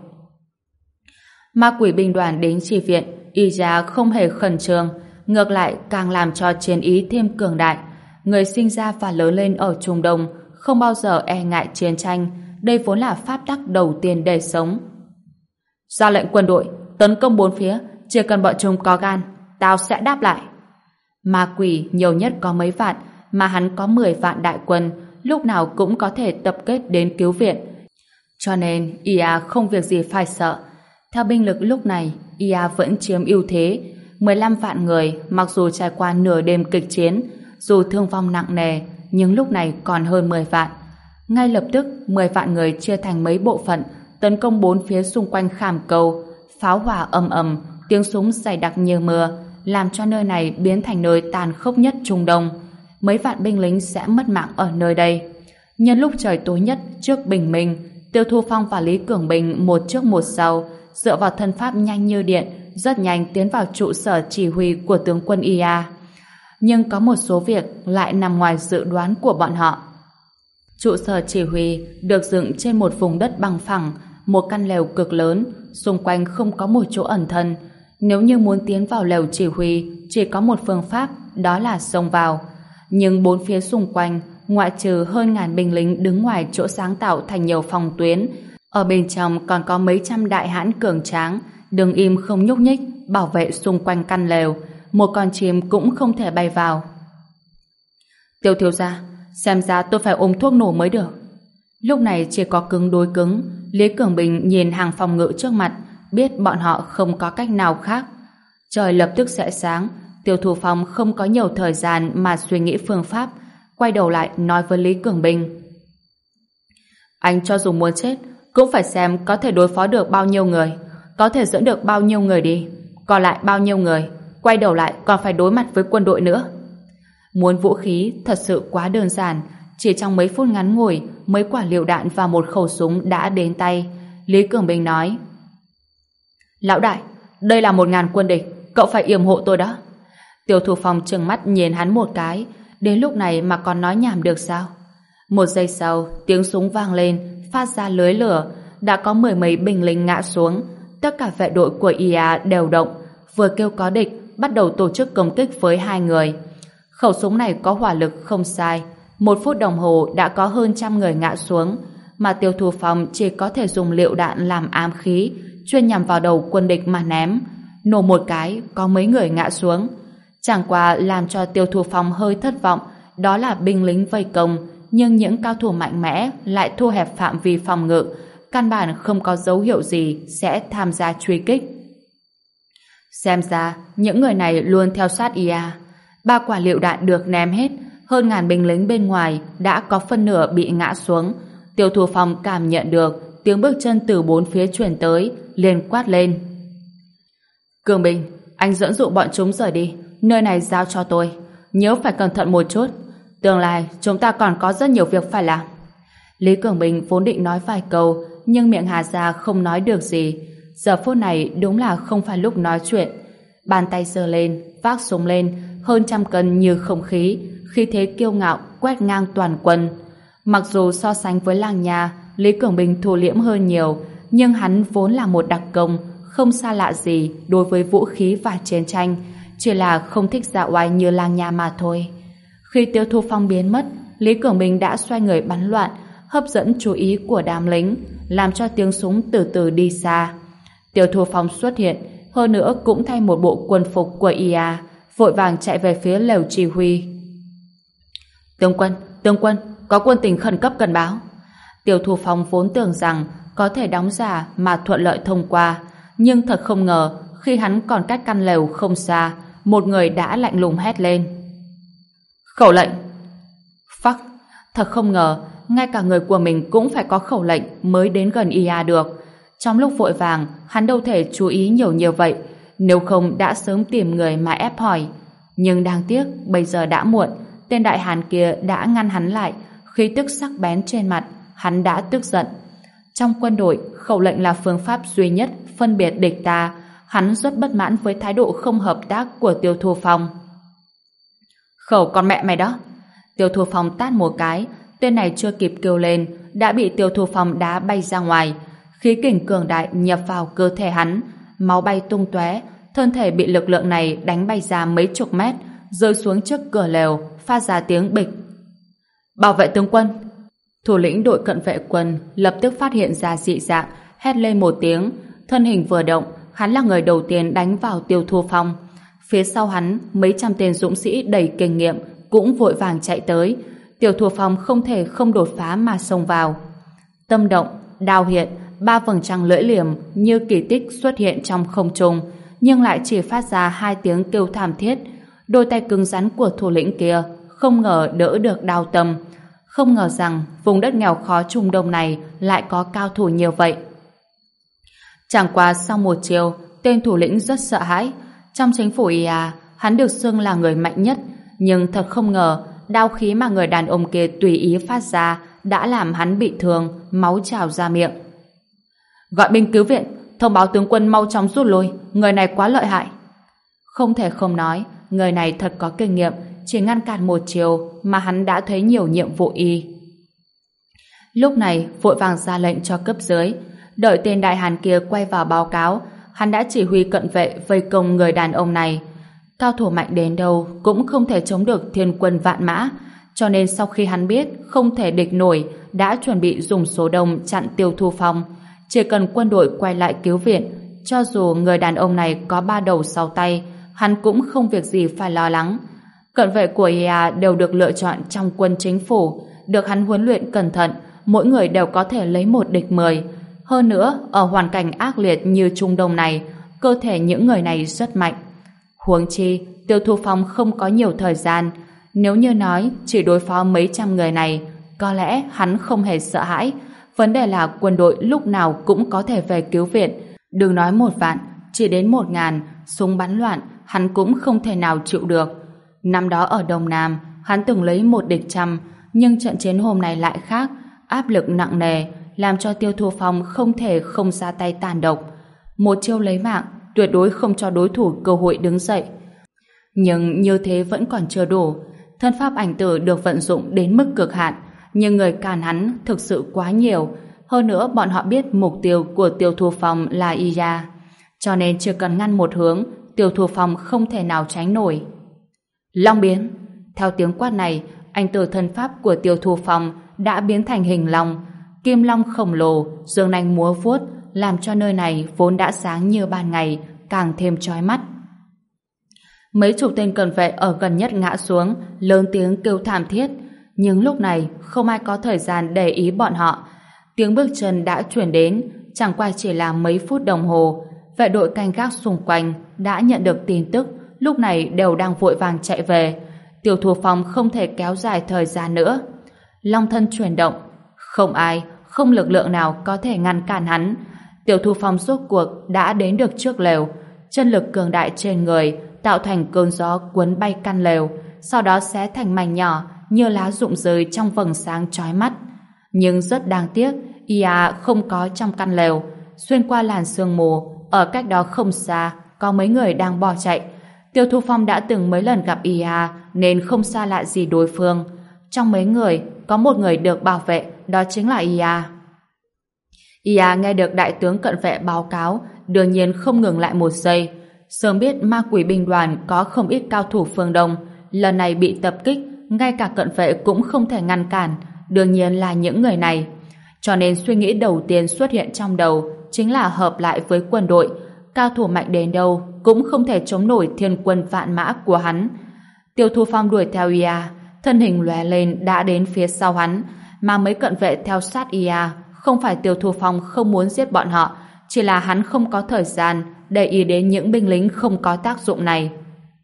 Ma quỷ binh đoàn đến chi viện, Iya không hề khẩn trương, ngược lại càng làm cho chiến ý thêm cường đại. Người sinh ra và lớn lên ở Trung Đông không bao giờ e ngại chiến tranh, đây vốn là pháp tắc đầu tiên để sống. Ra lệnh quân đội, tấn công bốn phía, chỉ cần bọn chúng có gan, tao sẽ đáp lại. Ma quỷ nhiều nhất có mấy vạn, mà hắn có 10 vạn đại quân, lúc nào cũng có thể tập kết đến cứu viện. Cho nên, IA không việc gì phải sợ. Theo binh lực lúc này, IA vẫn chiếm ưu thế. 15 vạn người, mặc dù trải qua nửa đêm kịch chiến, dù thương vong nặng nề, nhưng lúc này còn hơn 10 vạn. Ngay lập tức, 10 vạn người chia thành mấy bộ phận, tấn công bốn phía xung quanh Khảm Cầu. Pháo hỏa ầm ầm, tiếng súng dày đặc như mưa, làm cho nơi này biến thành nơi tàn khốc nhất Trung Đông. Mấy vạn binh lính sẽ mất mạng ở nơi đây. Nhân lúc trời tối nhất trước bình minh, Tiêu Thu Phong và Lý Cường Bình một trước một sau, dựa vào thân pháp nhanh như điện, rất nhanh tiến vào trụ sở chỉ huy của tướng quân IA. Nhưng có một số việc lại nằm ngoài dự đoán của bọn họ. Trụ sở chỉ huy được dựng trên một vùng đất bằng phẳng, một căn lều cực lớn, xung quanh không có một chỗ ẩn thân. Nếu như muốn tiến vào lều chỉ huy, chỉ có một phương pháp, đó là xông vào. Nhưng bốn phía xung quanh, ngoại trừ hơn ngàn binh lính đứng ngoài chỗ sáng tạo thành nhiều phòng tuyến, ở bên trong còn có mấy trăm đại hãn cường tráng, đứng im không nhúc nhích, bảo vệ xung quanh căn lều. Một con chim cũng không thể bay vào. Tiêu thiếu gia, xem ra tôi phải ôm thuốc nổ mới được. Lúc này chỉ có cứng đối cứng. Lý Cường Bình nhìn hàng phòng ngự trước mặt, biết bọn họ không có cách nào khác. Trời lập tức sẽ sáng. Tiêu Thu Phong không có nhiều thời gian mà suy nghĩ phương pháp, quay đầu lại nói với Lý Cường Bình: anh cho dù muốn chết cũng phải xem có thể đối phó được bao nhiêu người, có thể dẫn được bao nhiêu người đi, còn lại bao nhiêu người, quay đầu lại còn phải đối mặt với quân đội nữa. Muốn vũ khí thật sự quá đơn giản, chỉ trong mấy phút ngắn ngủi, mấy quả lựu đạn và một khẩu súng đã đến tay. Lý Cường Bình nói: lão đại, đây là 1000 quân địch, cậu phải yểm hộ tôi đó. Tiêu Thu Phong trừng mắt nhìn hắn một cái, đến lúc này mà còn nói nhảm được sao? Một giây sau, tiếng súng vang lên, phát ra lưới lửa, đã có 10 mấy binh lính ngã xuống. Tất cả vệ đội của IA đều động, vừa kêu có địch, bắt đầu tổ chức công kích với 2 người. Khẩu súng này có hỏa lực không sai, 1 phút đồng hồ đã có hơn 100 người ngã xuống, mà Tiêu Thu Phong chỉ có thể dùng lựu đạn làm ám khí, chuyên nhằm vào đầu quân địch mà ném. Nổ một cái, có mấy người ngã xuống. Chẳng qua làm cho Tiêu Thu Phong hơi thất vọng, đó là binh lính vây công, nhưng những cao thủ mạnh mẽ lại thu hẹp phạm vi phòng ngự, căn bản không có dấu hiệu gì sẽ tham gia truy kích. Xem ra, những người này luôn theo sát IA. 3 quả lựu đạn được ném hết, hơn ngàn binh lính bên ngoài đã có phân nửa bị ngã xuống. Tiêu Thu Phong cảm nhận được tiếng bước chân từ bốn phía truyền tới, liền quát lên: Cường Bình, anh dẫn dụ bọn chúng rời đi, nơi này giao cho tôi, nhớ phải cẩn thận một chút, tương lai chúng ta còn có rất nhiều việc phải làm. Lý Cường Bình vốn định nói vài câu, nhưng miệng hà ra không nói được gì. Giờ phút này đúng là không phải lúc nói chuyện. Bàn tay giơ lên, vác súng lên, hơn 100 cân như không khí, khí thế kiêu ngạo quét ngang toàn quân. Mặc dù so sánh với Lang Nha, Lý Cường Bình thu liễm hơn nhiều, nhưng hắn vốn là một đặc công, không xa lạ gì đối với vũ khí và chiến tranh, chỉ là không thích dạo oai như Lang Nha mà thôi. Khi Tiêu Thu Phong biến mất, Lý Cường Bình đã xoay người bắn loạn, hấp dẫn chú ý của đám lính, làm cho tiếng súng từ từ đi xa. Tiêu Thu Phong xuất hiện, hơn nữa cũng thay một bộ quân phục của IA, vội vàng chạy về phía lều chỉ huy. Tướng quân, có quân tình khẩn cấp cần báo. Tiêu Thu Phong vốn tưởng rằng có thể đóng giả mà thuận lợi thông qua, nhưng thật không ngờ khi hắn còn cách căn lều không xa, một người đã lạnh lùng hét lên: khẩu lệnh. Phắc, thật không ngờ ngay cả người của mình cũng phải có khẩu lệnh mới đến gần IA được. Trong lúc vội vàng, hắn đâu thể chú ý nhiều như vậy, nếu không đã sớm tìm người mà ép hỏi. Nhưng đáng tiếc, bây giờ đã muộn, tên đại hán kia đã ngăn hắn lại, khí tức sắc bén trên mặt, hắn đã tức giận. Trong quân đội, khẩu lệnh là phương pháp duy nhất phân biệt địch ta, hắn rất bất mãn với thái độ không hợp tác của Tiêu Thu Phong. Khẩu con mẹ mày đó! Tiêu Thu Phong tát một cái, tên này chưa kịp kêu lên, đã bị Tiêu Thu Phong đá bay ra ngoài. Khí kình cường đại nhập vào cơ thể hắn, máu bay tung tóe, thân thể bị lực lượng này đánh bay ra mấy chục mét, rơi xuống trước cửa lều, phát ra tiếng bịch. Bảo vệ tướng quân! Thủ lĩnh đội cận vệ quân lập tức phát hiện ra dị dạng, hét lên một tiếng, thân hình vừa động, hắn là người đầu tiên đánh vào Tiêu Thu Phong. Phía sau hắn, mấy trăm tên dũng sĩ đầy kinh nghiệm cũng vội vàng chạy tới. Tiểu Thù Phong không thể không đột phá mà xông vào. Tâm động, đao hiện, ba vầng trăng lưỡi liềm như kỳ tích xuất hiện trong không trung, nhưng lại chỉ phát ra hai tiếng kêu thảm thiết. Đôi tay cứng rắn của thủ lĩnh kia không ngờ đỡ được đao tâm. Không ngờ rằng vùng đất nghèo khó Trung Đông này lại có cao thủ như vậy. Chẳng qua sau một chiều, tên thủ lĩnh rất sợ hãi. Trong chính phủ IA, hắn được xưng là người mạnh nhất, nhưng thật không ngờ đao khí mà người đàn ông kia tùy ý phát ra đã làm hắn bị thương, máu trào ra miệng. Gọi binh cứu viện, thông báo tướng quân mau chóng rút lui, người này quá lợi hại. Không thể không nói, người này thật có kinh nghiệm, chỉ ngăn cản một chiều mà hắn đã thấy nhiều nhiệm vụ y. Lúc này vội vàng ra lệnh cho cấp dưới. Đợi tên đại hàn kia quay vào báo cáo, hắn đã chỉ huy cận vệ vây công người đàn ông này. Cao thủ mạnh đến đâu cũng không thể chống được thiên quân vạn mã, cho nên sau khi hắn biết không thể địch nổi, đã chuẩn bị dùng số đông chặn Tiêu Thu Phong. Chỉ cần quân đội quay lại cứu viện, cho dù người đàn ông này có ba đầu sáu tay, hắn cũng không việc gì phải lo lắng. Cận vệ của IA đều được lựa chọn trong quân chính phủ, được hắn huấn luyện cẩn thận, mỗi người đều có thể lấy một địch 10. Hơn nữa, ở hoàn cảnh ác liệt như Trung Đông này, cơ thể những người này rất mạnh. Huống chi, Tiêu Thu Phong không có nhiều thời gian. Nếu như nói chỉ đối phó mấy trăm người này, có lẽ hắn không hề sợ hãi. Vấn đề là quân đội lúc nào cũng có thể về cứu viện. Đừng nói 1 vạn, chỉ đến 1.000, súng bắn loạn, hắn cũng không thể nào chịu được. Năm đó ở Đông Nam, hắn từng lấy 1 địch 100, nhưng trận chiến hôm nay lại khác, áp lực nặng nề, làm cho Tiêu Thu Phong không thể không ra tay tàn độc. Một chiêu lấy mạng, tuyệt đối không cho đối thủ cơ hội đứng dậy. Nhưng như thế vẫn còn chưa đủ. Thân pháp ảnh tử được vận dụng đến mức cực hạn, nhưng người cản hắn thực sự quá nhiều. Hơn nữa bọn họ biết mục tiêu của Tiêu Thu Phong là Iya, cho nên chỉ cần ngăn một hướng, Tiêu Thu Phong không thể nào tránh nổi. Long biến. Theo tiếng quát này, ảnh tử thân pháp của Tiêu Thu Phong đã biến thành hình long, kim long khổng lồ, dương nanh múa vuốt, làm cho nơi này vốn đã sáng như ban ngày càng thêm chói mắt. Mấy chục tên cận vệ ở gần nhất ngã xuống, lớn tiếng kêu thảm thiết, nhưng lúc này không ai có thời gian để ý bọn họ. Tiếng bước chân đã chuyển đến, chẳng qua chỉ là mấy phút đồng hồ. Vệ đội canh gác xung quanh đã nhận được tin tức, lúc này đều đang vội vàng chạy về. Tiêu Thu Phong không thể kéo dài thời gian nữa. Long thân chuyển động, không ai, không lực lượng nào có thể ngăn cản hắn. Tiêu Thu Phong rốt cuộc đã đến được trước lều, chân lực cường đại trên người tạo thành cơn gió cuốn bay căn lều, sau đó xé thành mảnh nhỏ như lá rụng rơi trong vầng sáng chói mắt. Nhưng rất đáng tiếc, Ia không có trong căn lều. Xuyên qua làn sương mù, ở cách đó không xa có mấy người đang bỏ chạy. Tiêu Thu Phong đã từng mấy lần gặp Ia nên không xa lạ gì đối phương. Trong mấy người có một người được bảo vệ, đó chính là Ia. Ia nghe được đại tướng cận vệ báo cáo, đương nhiên không ngừng lại một giây. Sớm biết ma quỷ binh đoàn có không ít cao thủ phương Đông, lần này bị tập kích, ngay cả cận vệ cũng không thể ngăn cản, đương nhiên là những người này. Cho nên suy nghĩ đầu tiên xuất hiện trong đầu chính là hợp lại với quân đội. Cao thủ mạnh đến đâu cũng không thể chống nổi thiên quân vạn mã của hắn. Tiêu Thu Phong đuổi theo Ia, thân hình lóe lên đã đến phía sau hắn, mà mấy cận vệ theo sát Ia. Không phải Tiêu Thu Phong không muốn giết bọn họ, chỉ là hắn không có thời gian để ý đến những binh lính không có tác dụng này.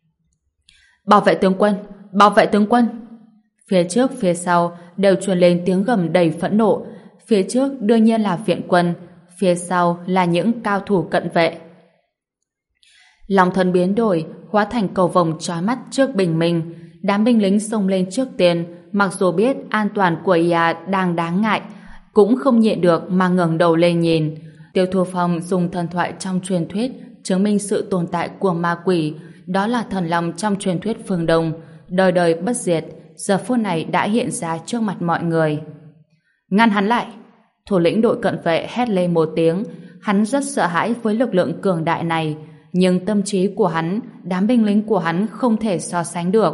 Bảo vệ tướng quân! Bảo vệ tướng quân! Phía trước, phía sau đều truyền lên tiếng gầm đầy phẫn nộ. Phía trước đương nhiên là viện quân, phía sau là những cao thủ cận vệ. Long thân biến đổi, hóa thành cầu vồng chói mắt trước bình minh. Đám binh lính xông lên trước tiên, mặc dù biết an toàn của Ia đang đáng ngại, cũng không nhịn được mà ngẩng đầu lên nhìn. Tiêu Thu Phong dùng thần thoại trong truyền thuyết chứng minh sự tồn tại của ma quỷ, đó là thần long trong truyền thuyết phương Đông, đời đời bất diệt, giờ phút này đã hiện ra trước mặt mọi người. Ngăn hắn lại! Thủ lĩnh đội cận vệ hét lên một tiếng. Hắn rất sợ hãi với lực lượng cường đại này, nhưng tâm trí của hắn, đám binh lính của hắn không thể so sánh được.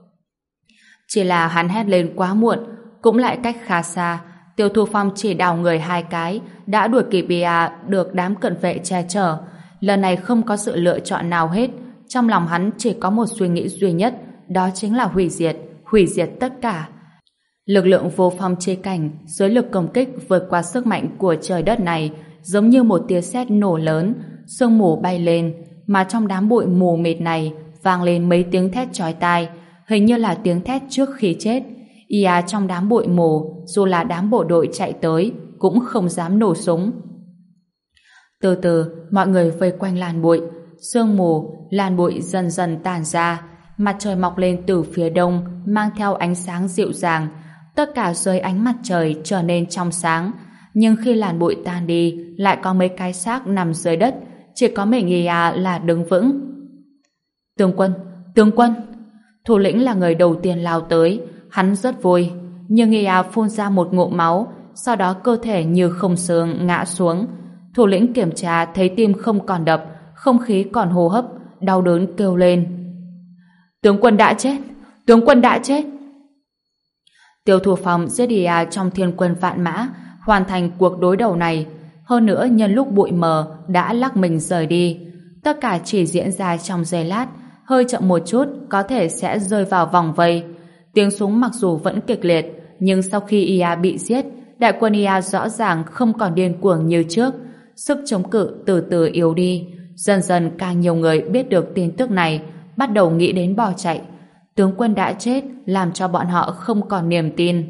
Chỉ là hắn hét lên quá muộn, cũng lại cách khá xa. Tiêu Thu Phong chỉ đào người 2 cái đã đuổi kịp Ia, được đám cận vệ che chở. Lần này không có sự lựa chọn nào hết, Trong lòng hắn chỉ có một suy nghĩ duy nhất, đó chính là hủy diệt tất cả. Lực lượng vô phong chế cảnh dưới lực công kích vượt qua sức mạnh của trời đất này, giống như một tia sét nổ lớn, sương mù bay lên, mà trong đám bụi mù mịt này vang lên mấy tiếng thét chói tai, hình như là tiếng thét trước khi chết. Ia trong đám bụi mù, dù là đám bộ đội chạy tới, cũng không dám nổ súng. Từ từ, mọi người vây quanh làn bụi, sương mù, làn bụi dần dần tàn ra, mặt trời mọc lên từ phía đông, mang theo ánh sáng dịu dàng, tất cả dưới ánh mặt trời trở nên trong sáng. Nhưng khi làn bụi tan đi, lại có mấy cái xác nằm dưới đất, chỉ có mình Ia là đứng vững. Tướng quân! Thủ lĩnh là người đầu tiên lao tới, hắn rất vui, nhưng Ia phun ra một ngụm máu, sau đó cơ thể như không xương ngã xuống. Thủ lĩnh kiểm tra thấy tim không còn đập, không khí còn hô hấp, đau đớn kêu lên. Tướng quân đã chết! Tướng quân đã chết! Tiêu Thủ Phong giết Ia trong thiên quân vạn mã, hoàn thành cuộc đối đầu này. Hơn nữa nhân lúc bụi mờ đã lắc mình rời đi. Tất cả chỉ diễn ra trong giây lát, hơi chậm một chút có thể sẽ rơi vào vòng vây. Tiếng súng mặc dù vẫn kịch liệt, nhưng sau khi Ia bị giết, đại quân Ia rõ ràng không còn điên cuồng như trước. Sức chống cự từ từ yếu đi. Dần dần càng nhiều người biết được tin tức này, bắt đầu nghĩ đến bỏ chạy. Tướng quân đã chết làm cho bọn họ không còn niềm tin.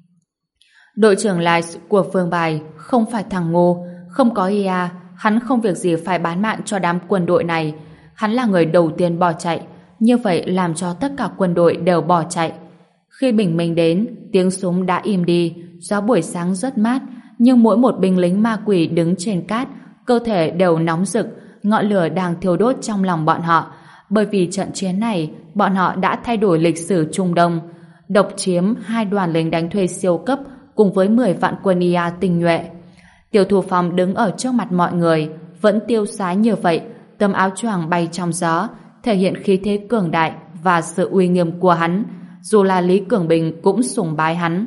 Đội trưởng Lice của Vương Bài không phải thằng ngu, không có Ia, hắn không việc gì phải bán mạng cho đám quân đội này. Hắn là người đầu tiên bỏ chạy, như vậy làm cho tất cả quân đội đều bỏ chạy. Khi bình minh đến, tiếng súng đã im đi, gió buổi sáng rất mát, nhưng mỗi một binh lính ma quỷ đứng trên cát, cơ thể đều nóng rực, ngọn lửa đang thiêu đốt trong lòng bọn họ. Bởi vì trận chiến này, bọn họ đã thay đổi lịch sử Trung Đông, độc chiếm 2 đoàn lính đánh thuê siêu cấp cùng với 10 vạn quân Ia tinh nhuệ. Tiêu Thủ Phong đứng ở trước mặt mọi người, vẫn tiêu sái như vậy, tấm áo choàng bay trong gió, thể hiện khí thế cường đại và sự uy nghiêm của hắn, dù là Lý Cường Bình cũng sùng bái hắn.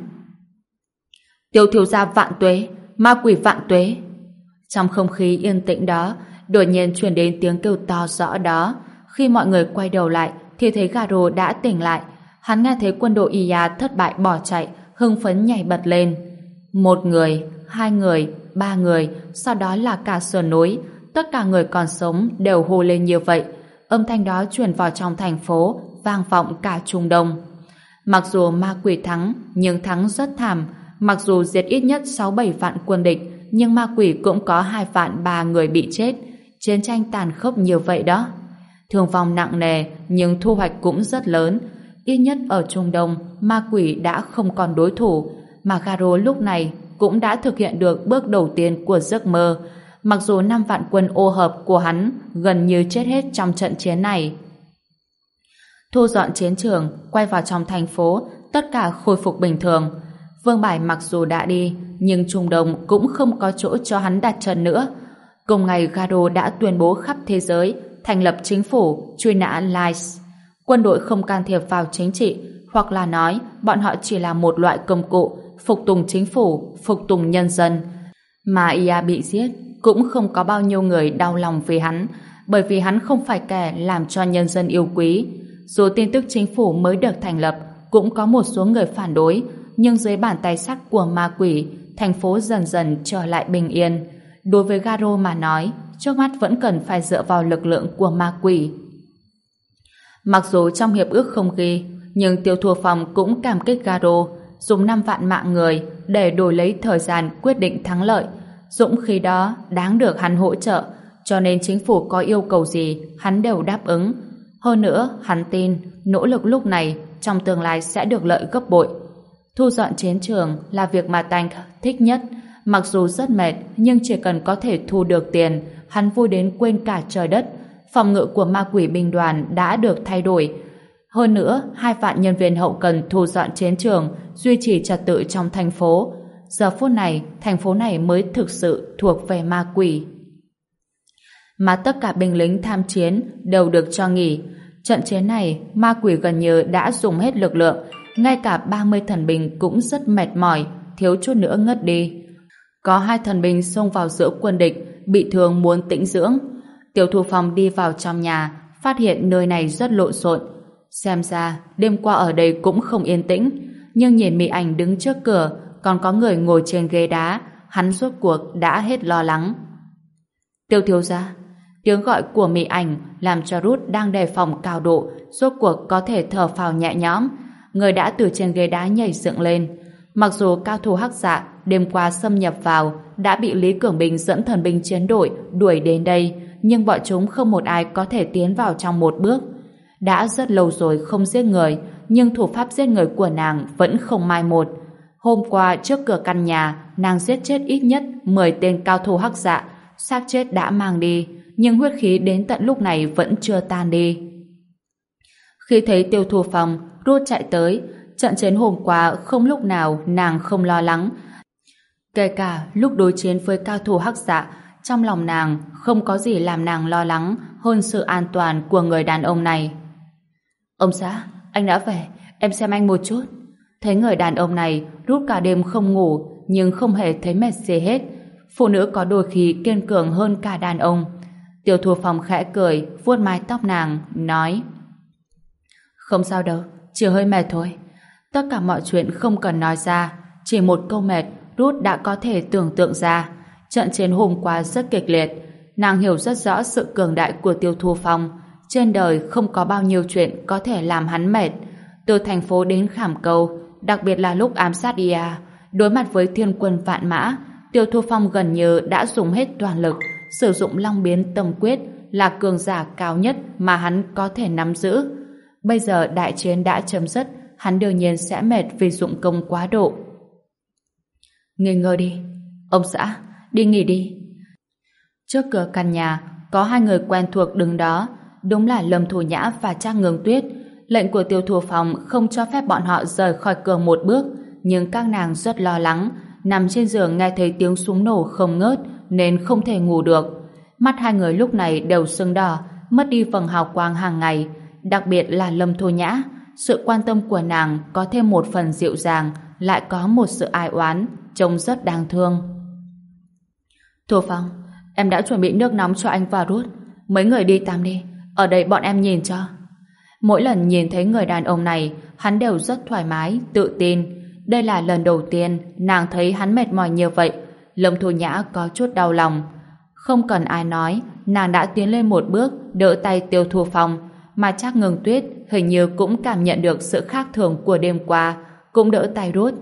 Tiêu thiếu gia vạn tuế, ma quỷ vạn tuế. Trong không khí yên tĩnh đó, đột nhiên truyền đến tiếng kêu to rõ đó. Khi mọi người quay đầu lại, thì thấy Garo đã tỉnh lại. Hắn nghe thấy quân đội Ia thất bại bỏ chạy, hưng phấn nhảy bật lên. 1 người, 2 người, 3 người, sau đó là cả sườn núi. Tất cả người còn sống đều hô lên như vậy. Âm thanh đó truyền vào trong thành phố, vang vọng cả Trung Đông. Mặc dù ma quỷ thắng, nhưng thắng rất thảm. Mặc dù giết ít nhất 6-7 vạn quân địch, nhưng ma quỷ cũng có 2 vạn 3 người bị chết. Chiến tranh tàn khốc như vậy đó. Thương vong nặng nề, nhưng thu hoạch cũng rất lớn. Ít nhất ở Trung Đông, ma quỷ đã không còn đối thủ, mà Garo lúc này cũng đã thực hiện được bước đầu tiên của giấc mơ. Mặc dù 5 vạn quân ô hợp của hắn gần như chết hết trong trận chiến này. Thu dọn chiến trường, quay vào trong thành phố, tất cả khôi phục bình thường. Vương Bài mặc dù đã đi, nhưng Trung Đông cũng không có chỗ cho hắn đặt chân nữa. Cùng ngày Garo đã tuyên bố khắp thế giới thành lập chính phủ, truy nã Lice. Quân đội không can thiệp vào chính trị, hoặc là nói bọn họ chỉ là một loại công cụ, phục tùng chính phủ, phục tùng nhân dân. Mà Ia bị giết, cũng không có bao nhiêu người đau lòng vì hắn, bởi vì hắn không phải kẻ làm cho nhân dân yêu quý. Dù tin tức chính phủ mới được thành lập, cũng có một số người phản đối, nhưng dưới bàn tay sắt của ma quỷ, thành phố dần dần trở lại bình yên. Đối với Garo mà nói, trước mắt vẫn cần phải dựa vào lực lượng của ma quỷ. Mặc dù trong hiệp ước không ghi, nhưng Tiêu Thủ Phong cũng cảm kích Garo, dùng 5 vạn mạng người để đổi lấy thời gian quyết định thắng lợi. Dũng khí đó đáng được hắn hỗ trợ, cho nên chính phủ có yêu cầu gì hắn đều đáp ứng. Hơn nữa, hắn tin nỗ lực lúc này trong tương lai sẽ được lợi gấp bội. Thu dọn chiến trường là việc mà Tank thích nhất. Mặc dù rất mệt, nhưng chỉ cần có thể thu được tiền, hắn vui đến quên cả trời đất. Phòng ngự của ma quỷ binh đoàn đã được thay đổi. Hơn nữa, 2 vạn nhân viên hậu cần thu dọn chiến trường, duy trì trật tự trong thành phố. Giờ phút này, thành phố này mới thực sự thuộc về ma quỷ. Mà tất cả binh lính tham chiến đều được cho nghỉ. Trận chiến này, ma quỷ gần như đã dùng hết lực lượng. Ngay cả 30 thần binh cũng rất mệt mỏi, thiếu chút nữa ngất đi. Có 2 thần binh xông vào giữa quân địch, bị thương muốn tĩnh dưỡng. Tiêu Thủ Phong đi vào trong nhà, phát hiện nơi này rất lộn xộn. Xem ra đêm qua ở đây cũng không yên tĩnh, nhưng nhìn Mỹ Ảnh đứng trước cửa, còn có người ngồi trên ghế đá, hắn rốt cuộc đã hết lo lắng. Tiêu thiếu gia. Tiếng gọi của Mỹ Ảnh làm cho Ruth đang đề phòng cao độ rốt cuộc có thể thở phào nhẹ nhõm. Người đã từ trên ghế đá nhảy dựng lên. Mặc dù cao thủ Hắc Dạ đêm qua xâm nhập vào đã bị Lý Cường Bình dẫn thần binh chiến đội đuổi đến đây, nhưng bọn chúng không một ai có thể tiến vào trong một bước. Đã rất lâu rồi không giết người, nhưng thủ pháp giết người của nàng vẫn không mai một. Hôm qua trước cửa căn nhà, nàng giết chết ít nhất 10 tên cao thủ Hắc Dạ, xác chết đã mang đi, nhưng huyết khí đến tận lúc này vẫn chưa tan đi. Khi thấy Tiêu Thu Phong, Ruth chạy tới. Trận chiến hôm qua không lúc nào nàng không lo lắng. Kể cả lúc đối chiến với cao thủ Hắc Dạ, trong lòng nàng không có gì làm nàng lo lắng hơn sự an toàn của người đàn ông này. Ông xã, anh đã về, em xem anh một chút. Thấy người đàn ông này Ruth cả đêm không ngủ, nhưng không hề thấy mệt gì hết. Phụ nữ có đôi khi kiên cường hơn cả đàn ông. Tiêu Thu Phong khẽ cười, vuốt mái tóc nàng, nói: Không sao đâu, chỉ hơi mệt thôi. Tất cả mọi chuyện không cần nói ra, chỉ một câu mệt, Ruth đã có thể tưởng tượng ra. Trận chiến hôm qua rất kịch liệt, nàng hiểu rất rõ sự cường đại của Tiêu Thu Phong. Trên đời không có bao nhiêu chuyện có thể làm hắn mệt. Từ thành phố đến Khảm Câu, đặc biệt là lúc ám sát Ia, đối mặt với thiên quân vạn mã, Tiêu Thu Phong gần như đã dùng hết toàn lực, sử dụng Long Biến Tâm Quyết, là cường giả cao nhất mà hắn có thể nắm giữ. Bây giờ đại chiến đã chấm dứt, hắn đương nhiên sẽ mệt vì dụng công quá độ. Nghỉ ngơi đi. Ông xã, đi nghỉ đi. Trước cửa căn nhà, có hai người quen thuộc đứng đó, đúng là Lâm Thu Nhã và Trác Ngưng Tuyết. Lệnh của Tiêu Thu Phong không cho phép bọn họ rời khỏi cửa một bước, nhưng các nàng rất lo lắng, nằm trên giường nghe thấy tiếng súng nổ không ngớt nên không thể ngủ được. Mắt hai người lúc này đều sưng đỏ, mất đi vầng hào quang hàng ngày, đặc biệt là Lâm Thu Nhã. Sự quan tâm của nàng có thêm một phần dịu dàng, lại có một sự ai oán, trông rất đáng thương. Thu Phong, em đã chuẩn bị nước nóng cho anh và Ruth. Mấy người đi tắm đi, ở đây bọn em nhìn cho. Mỗi lần nhìn thấy người đàn ông này, hắn đều rất thoải mái, tự tin. Đây là lần đầu tiên nàng thấy hắn mệt mỏi như vậy. Lâm Thu Nhã có chút đau lòng. Không cần ai nói, nàng đã tiến lên một bước, đỡ tay Tiêu Thu Phong, mà Trác Ngưng Tuyết hình như cũng cảm nhận được sự khác thường của đêm qua, cũng đỡ tay Ruth.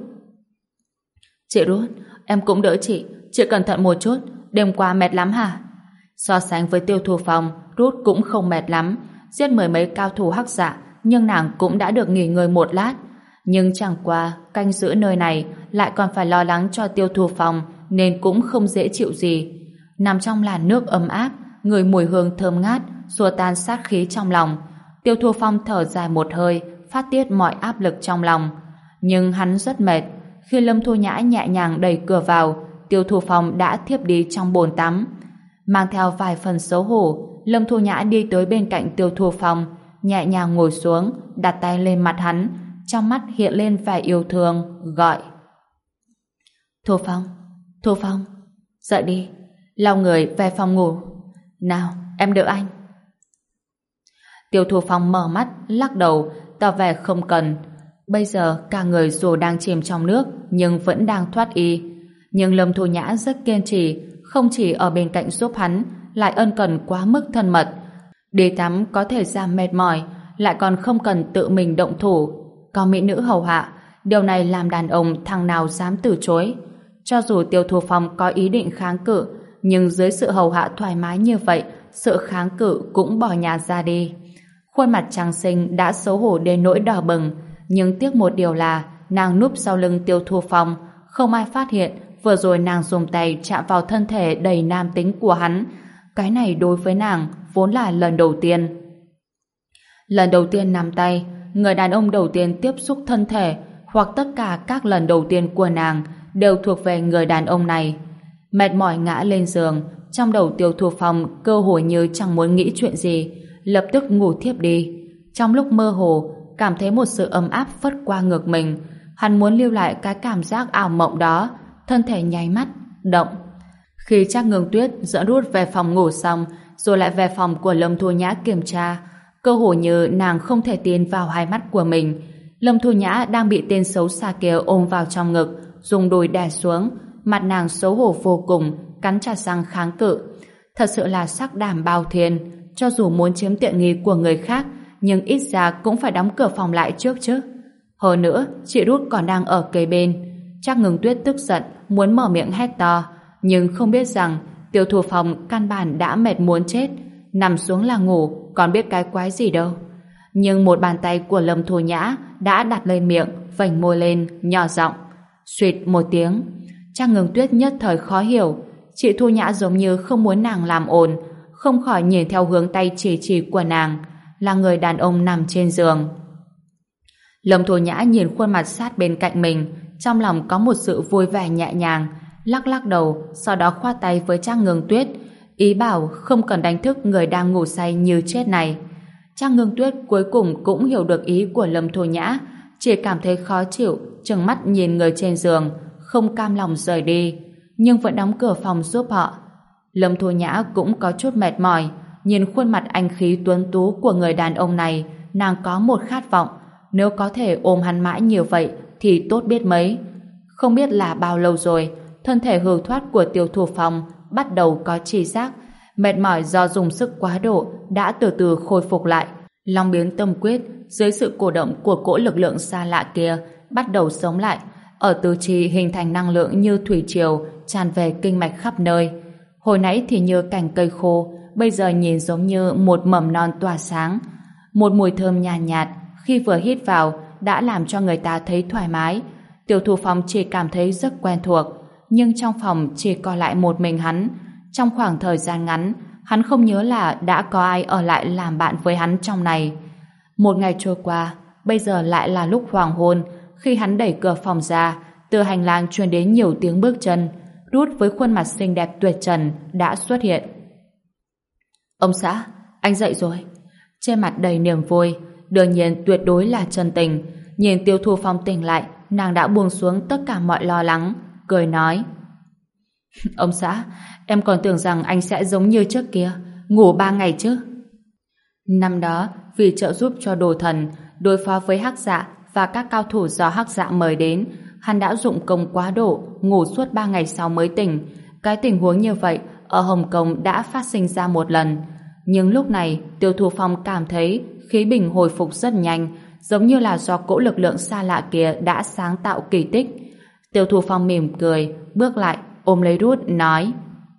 Chị Ruth, em cũng đỡ chị cẩn thận một chút, đêm qua mệt lắm hả? So sánh với Tiêu Thu Phong, Ruth cũng không mệt lắm, giết mười mấy cao thủ Hắc Dạ, nhưng nàng cũng đã được nghỉ ngơi một lát. Nhưng chẳng qua, canh giữ nơi này lại còn phải lo lắng cho Tiêu Thu Phong, nên cũng không dễ chịu gì. Nằm trong làn nước ấm áp, ngửi mùi hương thơm ngát, xua tan sát khí trong lòng. Tiêu Thu Phong thở dài một hơi, phát tiết mọi áp lực trong lòng. Nhưng hắn rất mệt. Khi Lâm Thu Nhã nhẹ nhàng đẩy cửa vào, Tiêu Thu Phong đã thiếp đi trong bồn tắm. Mang theo vài phần xấu hổ, Lâm Thu Nhã đi tới bên cạnh Tiêu Thu Phong, nhẹ nhàng ngồi xuống, đặt tay lên mặt hắn, trong mắt hiện lên vẻ yêu thương, gọi: Thu Phong, Thu Phong, dậy đi, lau người về phòng ngủ. Nào, em đỡ anh. Tiêu Thu Phong mở mắt, lắc đầu, tỏ vẻ không cần. Bây giờ cả người dù đang chìm trong nước, nhưng vẫn đang thoát y. Nhưng Lâm Thu Nhã rất kiên trì, không chỉ ở bên cạnh giúp hắn, lại ân cần quá mức thân mật. Đi tắm có thể giảm mệt mỏi, lại còn không cần tự mình động thủ. Có mỹ nữ hầu hạ, điều này làm đàn ông thằng nào dám từ chối. Cho dù Tiêu Thu Phong có ý định kháng cự, nhưng dưới sự hầu hạ thoải mái như vậy, sự kháng cự cũng bỏ nhà ra đi. Khuôn mặt trắng xinh đã xấu hổ đến nỗi đỏ bừng, nhưng tiếc một điều là nàng núp sau lưng Tiêu Thu Phong, không ai phát hiện vừa rồi nàng dùng tay chạm vào thân thể đầy nam tính của hắn. Cái này đối với nàng vốn là lần đầu tiên. Lần đầu tiên nắm tay, người đàn ông đầu tiên tiếp xúc thân thể, hoặc tất cả các lần đầu tiên của nàng đều thuộc về người đàn ông này. Mệt mỏi ngã lên giường, trong đầu Tiêu Thu Phong cơ hồ như chẳng muốn nghĩ chuyện gì, lập tức ngủ thiếp đi. Trong lúc mơ hồ, cảm thấy một sự ấm áp phất qua ngực mình. Hắn muốn lưu lại cái cảm giác ảo mộng đó, thân thể nháy mắt, động. Khi Trác Ngưng Tuyết dẫn Ruth về phòng ngủ xong, rồi lại về phòng của Lâm Thu Nhã kiểm tra, Cơ hồ như nàng không thể tin vào hai mắt của mình. Lâm Thu Nhã đang bị tên xấu xa kia ôm vào trong ngực, dùng đùi đè xuống, mặt nàng xấu hổ vô cùng, cắn chặt răng kháng cự. Thật sự là sắc đảm bao thiên, cho dù muốn chiếm tiện nghi của người khác, nhưng ít ra cũng phải đóng cửa phòng lại trước chứ. Hơn nữa, chị Rút còn đang ở kế bên. Trác Ngưng Tuyết tức giận, muốn mở miệng hét to, nhưng không biết rằng Tiêu Thu Phong căn bản đã mệt muốn chết, nằm xuống là ngủ, còn biết cái quái gì đâu. Nhưng một bàn tay của Lâm Thu Nhã đã đặt lên miệng, vành môi lên, nhỏ giọng, suýt một tiếng. Trác Ngưng Tuyết nhất thời khó hiểu, chị Thu Nhã giống như không muốn nàng làm ồn, không khỏi nhìn theo hướng tay chỉ của nàng, là người đàn ông nằm trên giường. Lâm Thu Nhã nhìn khuôn mặt sát bên cạnh mình, trong lòng có một sự vui vẻ nhẹ nhàng, lắc lắc đầu, sau đó khoát tay với Trác Ngưng Tuyết, ý bảo không cần đánh thức người đang ngủ say như chết này. Trác Ngưng Tuyết cuối cùng cũng hiểu được ý của Lâm Thu Nhã, chỉ cảm thấy khó chịu, trừng mắt nhìn người trên giường, không cam lòng rời đi, nhưng vẫn đóng cửa phòng giúp họ. Lâm Thu Nhã cũng có chút mệt mỏi, nhìn khuôn mặt anh khí tuấn tú của người đàn ông này, nàng có một khát vọng, nếu có thể ôm hắn mãi như vậy thì tốt biết mấy. Không biết là bao lâu rồi, thân thể hư thoát của Tiêu Thu Phong bắt đầu có tri giác, mệt mỏi do dùng sức quá độ đã từ từ khôi phục lại. Long biến tâm quyết dưới sự cổ động của cỗ lực lượng xa lạ kia bắt đầu sống lại, ở tứ chi hình thành năng lượng như thủy triều tràn về kinh mạch khắp nơi. Hồi nãy thì như cành cây khô, bây giờ nhìn giống như một mầm non tỏa sáng. Một mùi thơm nhàn nhạt, khi vừa hít vào đã làm cho người ta thấy thoải mái. Tiêu Thu Phong chỉ cảm thấy rất quen thuộc, nhưng trong phòng chỉ còn lại một mình hắn. Trong khoảng thời gian ngắn, hắn không nhớ là đã có ai ở lại làm bạn với hắn trong này. Một ngày trôi qua, bây giờ lại là lúc hoàng hôn. Khi hắn đẩy cửa phòng ra, từ hành lang truyền đến nhiều tiếng bước chân. Rút với khuôn mặt xinh đẹp tuyệt trần đã xuất hiện. Ông xã, anh dậy rồi. Trên mặt đầy niềm vui, đương nhiên tuyệt đối là chân tình. Nhìn Tiêu Thu Phong tỉnh lại, nàng đã buông xuống tất cả mọi lo lắng, cười nói: Ông xã, em còn tưởng rằng anh sẽ giống như trước kia, ngủ 3 ngày chứ. Năm đó, vì trợ giúp cho Đồ Thần đối phó với Hắc Dạ và các cao thủ do Hắc Dạ mời đến, hắn đã dụng công quá độ, ngủ suốt 3 ngày sau mới tỉnh. Cái tình huống như vậy ở Hồng Kông đã phát sinh ra một lần. Nhưng lúc này, Tiêu Thu Phong cảm thấy khí bình hồi phục rất nhanh, giống như là do cỗ lực lượng xa lạ kia đã sáng tạo kỳ tích. Tiêu Thu Phong mỉm cười, bước lại, ôm lấy Rút, nói: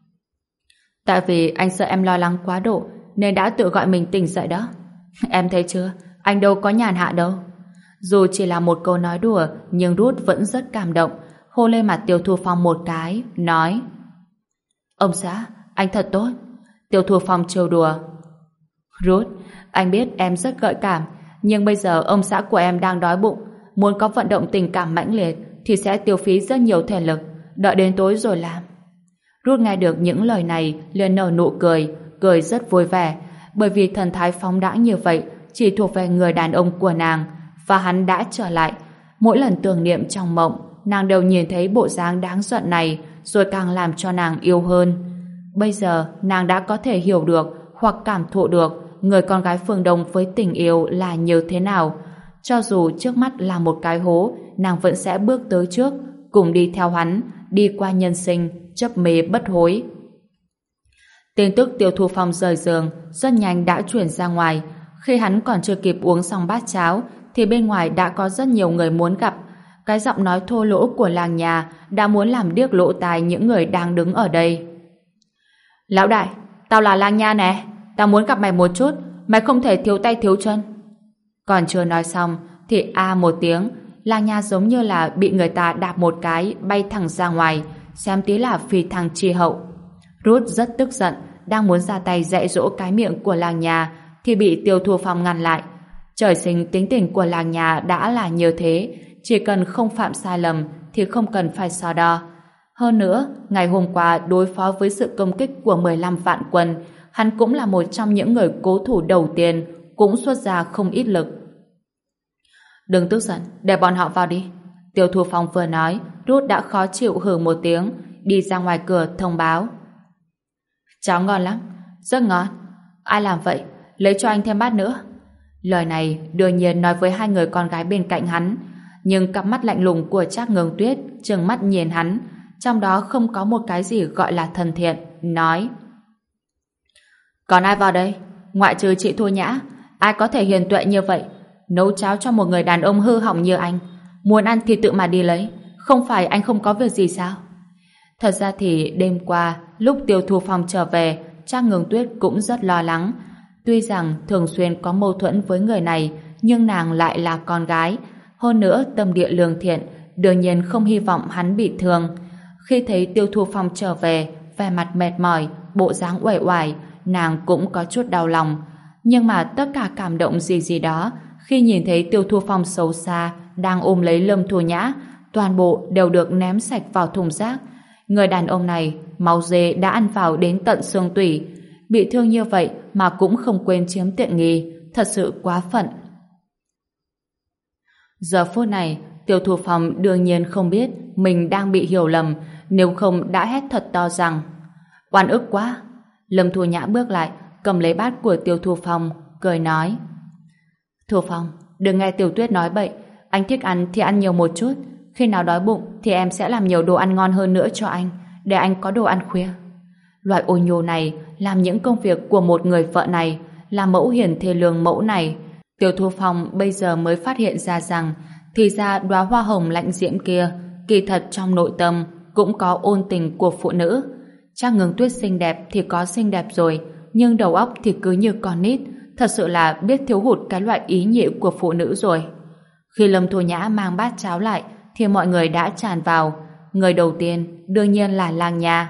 Tại vì anh sợ em lo lắng quá độ, nên đã tự gọi mình tỉnh dậy đó. Em thấy chưa, anh đâu có nhàn hạ đâu. Dù chỉ là một câu nói đùa, nhưng Rút vẫn rất cảm động, hôn lên mặt Tiêu Thu Phong một cái, nói: Ông xã, anh thật tốt. Tiêu Thu Phong trêu đùa: Rút, anh biết em rất gợi cảm, nhưng bây giờ ông xã của em đang đói bụng, muốn có vận động tình cảm mãnh liệt thì sẽ tiêu phí rất nhiều thể lực, đợi đến tối rồi làm. Rút nghe được những lời này liền nở nụ cười, cười rất vui vẻ, bởi vì thần thái phóng đãng như vậy chỉ thuộc về người đàn ông của nàng, và hắn đã trở lại. Mỗi lần tưởng niệm trong mộng, nàng đều nhìn thấy bộ dáng đáng giận này, rồi càng làm cho nàng yêu hơn. Bây giờ nàng đã có thể hiểu được hoặc cảm thụ được người con gái phương Đông với tình yêu là như thế nào. Cho dù trước mắt là một cái hố, nàng vẫn sẽ bước tới trước, cùng đi theo hắn, đi qua nhân sinh chấp mê bất hối. Tin tức Tiêu Thu Phong rời giường rất nhanh đã chuyển ra ngoài. Khi hắn còn chưa kịp uống xong bát cháo thì bên ngoài đã có rất nhiều người muốn gặp. Cái giọng nói thô lỗ của làng nhà đã muốn làm điếc lỗ tai những người đang đứng ở đây. Lão đại, tao là Lang Nha nè, tao muốn gặp mày một chút, mày không thể thiếu tay thiếu chân. Còn chưa nói xong thì một tiếng, Lang Nha giống như là bị người ta đạp một cái bay thẳng ra ngoài, xem tí là phi thăng chi hậu. Rút rất tức giận, đang muốn ra tay dạy dỗ cái miệng của Lang Nha thì bị Tiêu Thu Phong ngăn lại. Trời sinh tính tình của Lang Nha đã là như thế, chỉ cần không phạm sai lầm thì không cần phải so đo. Hơn nữa, ngày hôm qua đối phó với sự công kích của 15 vạn quân, hắn cũng là một trong những người cố thủ đầu tiên, cũng xuất ra không ít lực. Đừng tức giận, để bọn họ vào đi. Tiêu Thu Phong vừa nói, Rút đã khó chịu hừ một tiếng, đi ra ngoài cửa thông báo. Cháo ngon lắm, rất ngon. Ai làm vậy? Lấy cho anh thêm bát nữa. Lời này đương nhiên nói với hai người con gái bên cạnh hắn, nhưng cặp mắt lạnh lùng của Trác Ngưng Tuyết trừng mắt nhìn hắn, trong đó không có một cái gì gọi là thân thiện, nói: Còn ai vào đây? Ngoại trừ chị Thu Nhã, ai có thể hiền tuệ như vậy? Nấu cháo cho một người đàn ông hư hỏng như anh, muốn ăn thì tự mà đi lấy, không phải anh không có việc gì sao? Thật ra thì đêm qua, lúc Tiêu Thu Phong trở về, Trác Ngưng Tuyết cũng rất lo lắng. Tuy rằng thường xuyên có mâu thuẫn với người này, nhưng nàng lại là con gái. Hơn nữa, tâm địa lương thiện, đương nhiên không hy vọng hắn bị thương. Khi thấy Tiêu Thu Phong trở về, vẻ mặt mệt mỏi, bộ dáng uể oải, nàng cũng có chút đau lòng. Nhưng mà tất cả cảm động gì đó, khi nhìn thấy Tiêu Thu Phong xấu xa, đang ôm lấy Lâm Thu Nhã, toàn bộ đều được ném sạch vào thùng rác. Người đàn ông này, máu dê đã ăn vào đến tận xương tủy. Bị thương như vậy mà cũng không quên chiếm tiện nghi, thật sự quá phận. Giờ phút này, Tiêu Thu Phong đương nhiên không biết mình đang bị hiểu lầm, nếu không đã hét thật to rằng: Oan ức quá! Lâm Thu Nhã bước lại, cầm lấy bát của Tiêu Thu Phong, cười nói: Thu Phong, đừng nghe Tiểu Tuyết nói bậy, anh thích ăn thì ăn nhiều một chút, khi nào đói bụng thì em sẽ làm nhiều đồ ăn ngon hơn nữa cho anh, để anh có đồ ăn khuya. Loại ôn nhô này, làm những công việc của một người vợ này, là mẫu hiền thê lương mẫu này. Tiêu Thu Phong bây giờ mới phát hiện ra rằng, thì ra đóa hoa hồng lạnh diễm kia, kỳ thật trong nội tâm cũng có ôn tình của phụ nữ. Trác Ngưng Tuyết xinh đẹp thì có xinh đẹp rồi, nhưng đầu óc thì cứ như con nít, thật sự là biết thiếu hụt cái loại ý nhị của phụ nữ rồi. Khi Lâm Thu Nhã mang bát cháo lại, thì mọi người đã tràn vào. Người đầu tiên đương nhiên là Lang Nha.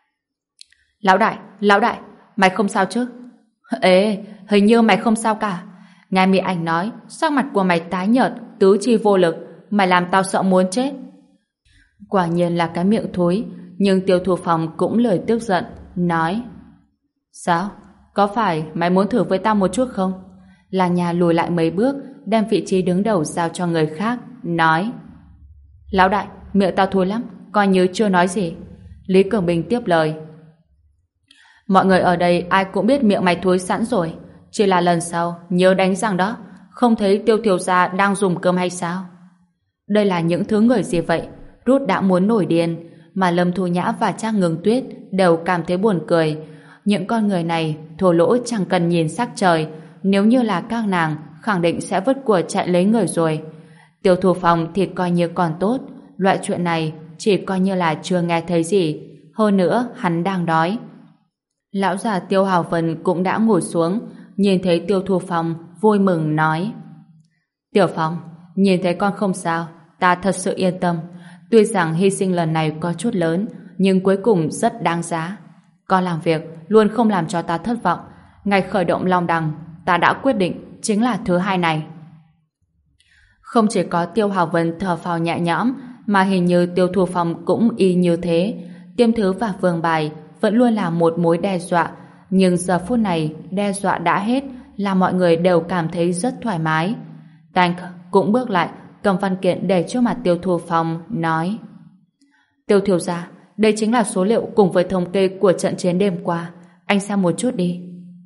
Lão đại, mày không sao chứ? Ê, hình như mày không sao cả. Nghe Mỹ Ảnh nói, sắc mặt của mày tái nhợt, tứ chi vô lực, mày làm tao sợ muốn chết. Quả nhiên là cái miệng thối, nhưng Tiêu Thu Phong cũng lời tức giận, nói: Sao? Có phải mày muốn thử với tao một chút không? Lang Nha lùi lại mấy bước, đem vị trí đứng đầu giao cho người khác, nói: Lão đại, miệng tao thối lắm, coi như chưa nói gì. Lý Cường Bình tiếp lời: Mọi người ở đây ai cũng biết miệng mày thối sẵn rồi, chỉ là lần sau nhớ đánh răng đó, không thấy Tiêu thiếu gia đang dùng cơm hay sao? Đây là những thứ người gì vậy? Rút đã muốn nổi điên, mà Lâm Thu Nhã và Trác Ngưng Tuyết đều cảm thấy buồn cười. Những con người này thô lỗ chẳng cần nhìn sắc trời, nếu như là các nàng khẳng định sẽ vứt của chạy lấy người rồi. Tiêu Thu Phong thì coi như còn tốt, loại chuyện này chỉ coi như là chưa nghe thấy gì. Hơn nữa hắn đang đói. Lão già Tiêu Hào Vân cũng đã ngồi xuống, nhìn thấy Tiêu Thu Phong vui mừng nói: Tiểu Phong, nhìn thấy con không sao, ta thật sự yên tâm. Tuy rằng hy sinh lần này có chút lớn, nhưng cuối cùng rất đáng giá. Con làm việc luôn không làm cho ta thất vọng. Ngày khởi động Long Đằng, ta đã quyết định chính là thứ hai này. Không chỉ có Tiêu Hào Vân thở phào nhẹ nhõm, mà hình như Tiêu Thu Phong cũng y như thế. Tiêm Thứ và Vương Bài vẫn luôn là một mối đe dọa, nhưng giờ phút này đe dọa đã hết, là mọi người đều cảm thấy rất thoải mái. Tank cũng bước lại, cầm văn kiện để trước mặt Tiêu Thu Phong, nói: Tiêu thiếu gia, đây chính là số liệu cùng với thống kê của trận chiến đêm qua, anh xem một chút đi.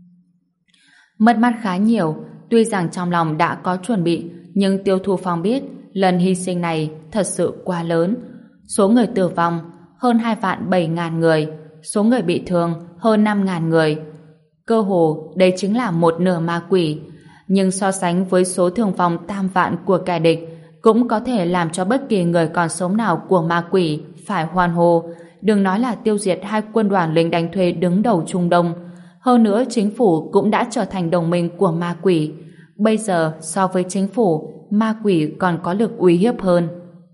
Mất mát khá nhiều, tuy rằng trong lòng đã có chuẩn bị, nhưng Tiêu Thu Phong biết lần hy sinh này thật sự quá lớn. Số người tử vong hơn 2.700.000 người, số người bị thương hơn 5.000 người. Cơ hồ đây chính là một nửa ma quỷ, nhưng so sánh với số thương vong tam vạn của kẻ địch, cũng có thể làm cho bất kỳ người còn sống nào của ma quỷ phải hoan hô. Đừng nói là tiêu diệt hai quân đoàn lính đánh thuê đứng đầu Trung Đông, hơn nữa chính phủ cũng đã trở thành đồng minh của ma quỷ. Bây giờ so với chính phủ, ma quỷ còn có lực uy hiếp hơn.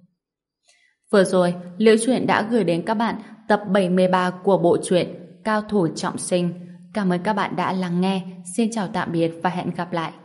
Vừa rồi, Liễu Chuyện đã gửi đến các bạn tập 73 của bộ truyện Cao Thủ Trọng Sinh. Cảm ơn các bạn đã lắng nghe. Xin chào tạm biệt và hẹn gặp lại.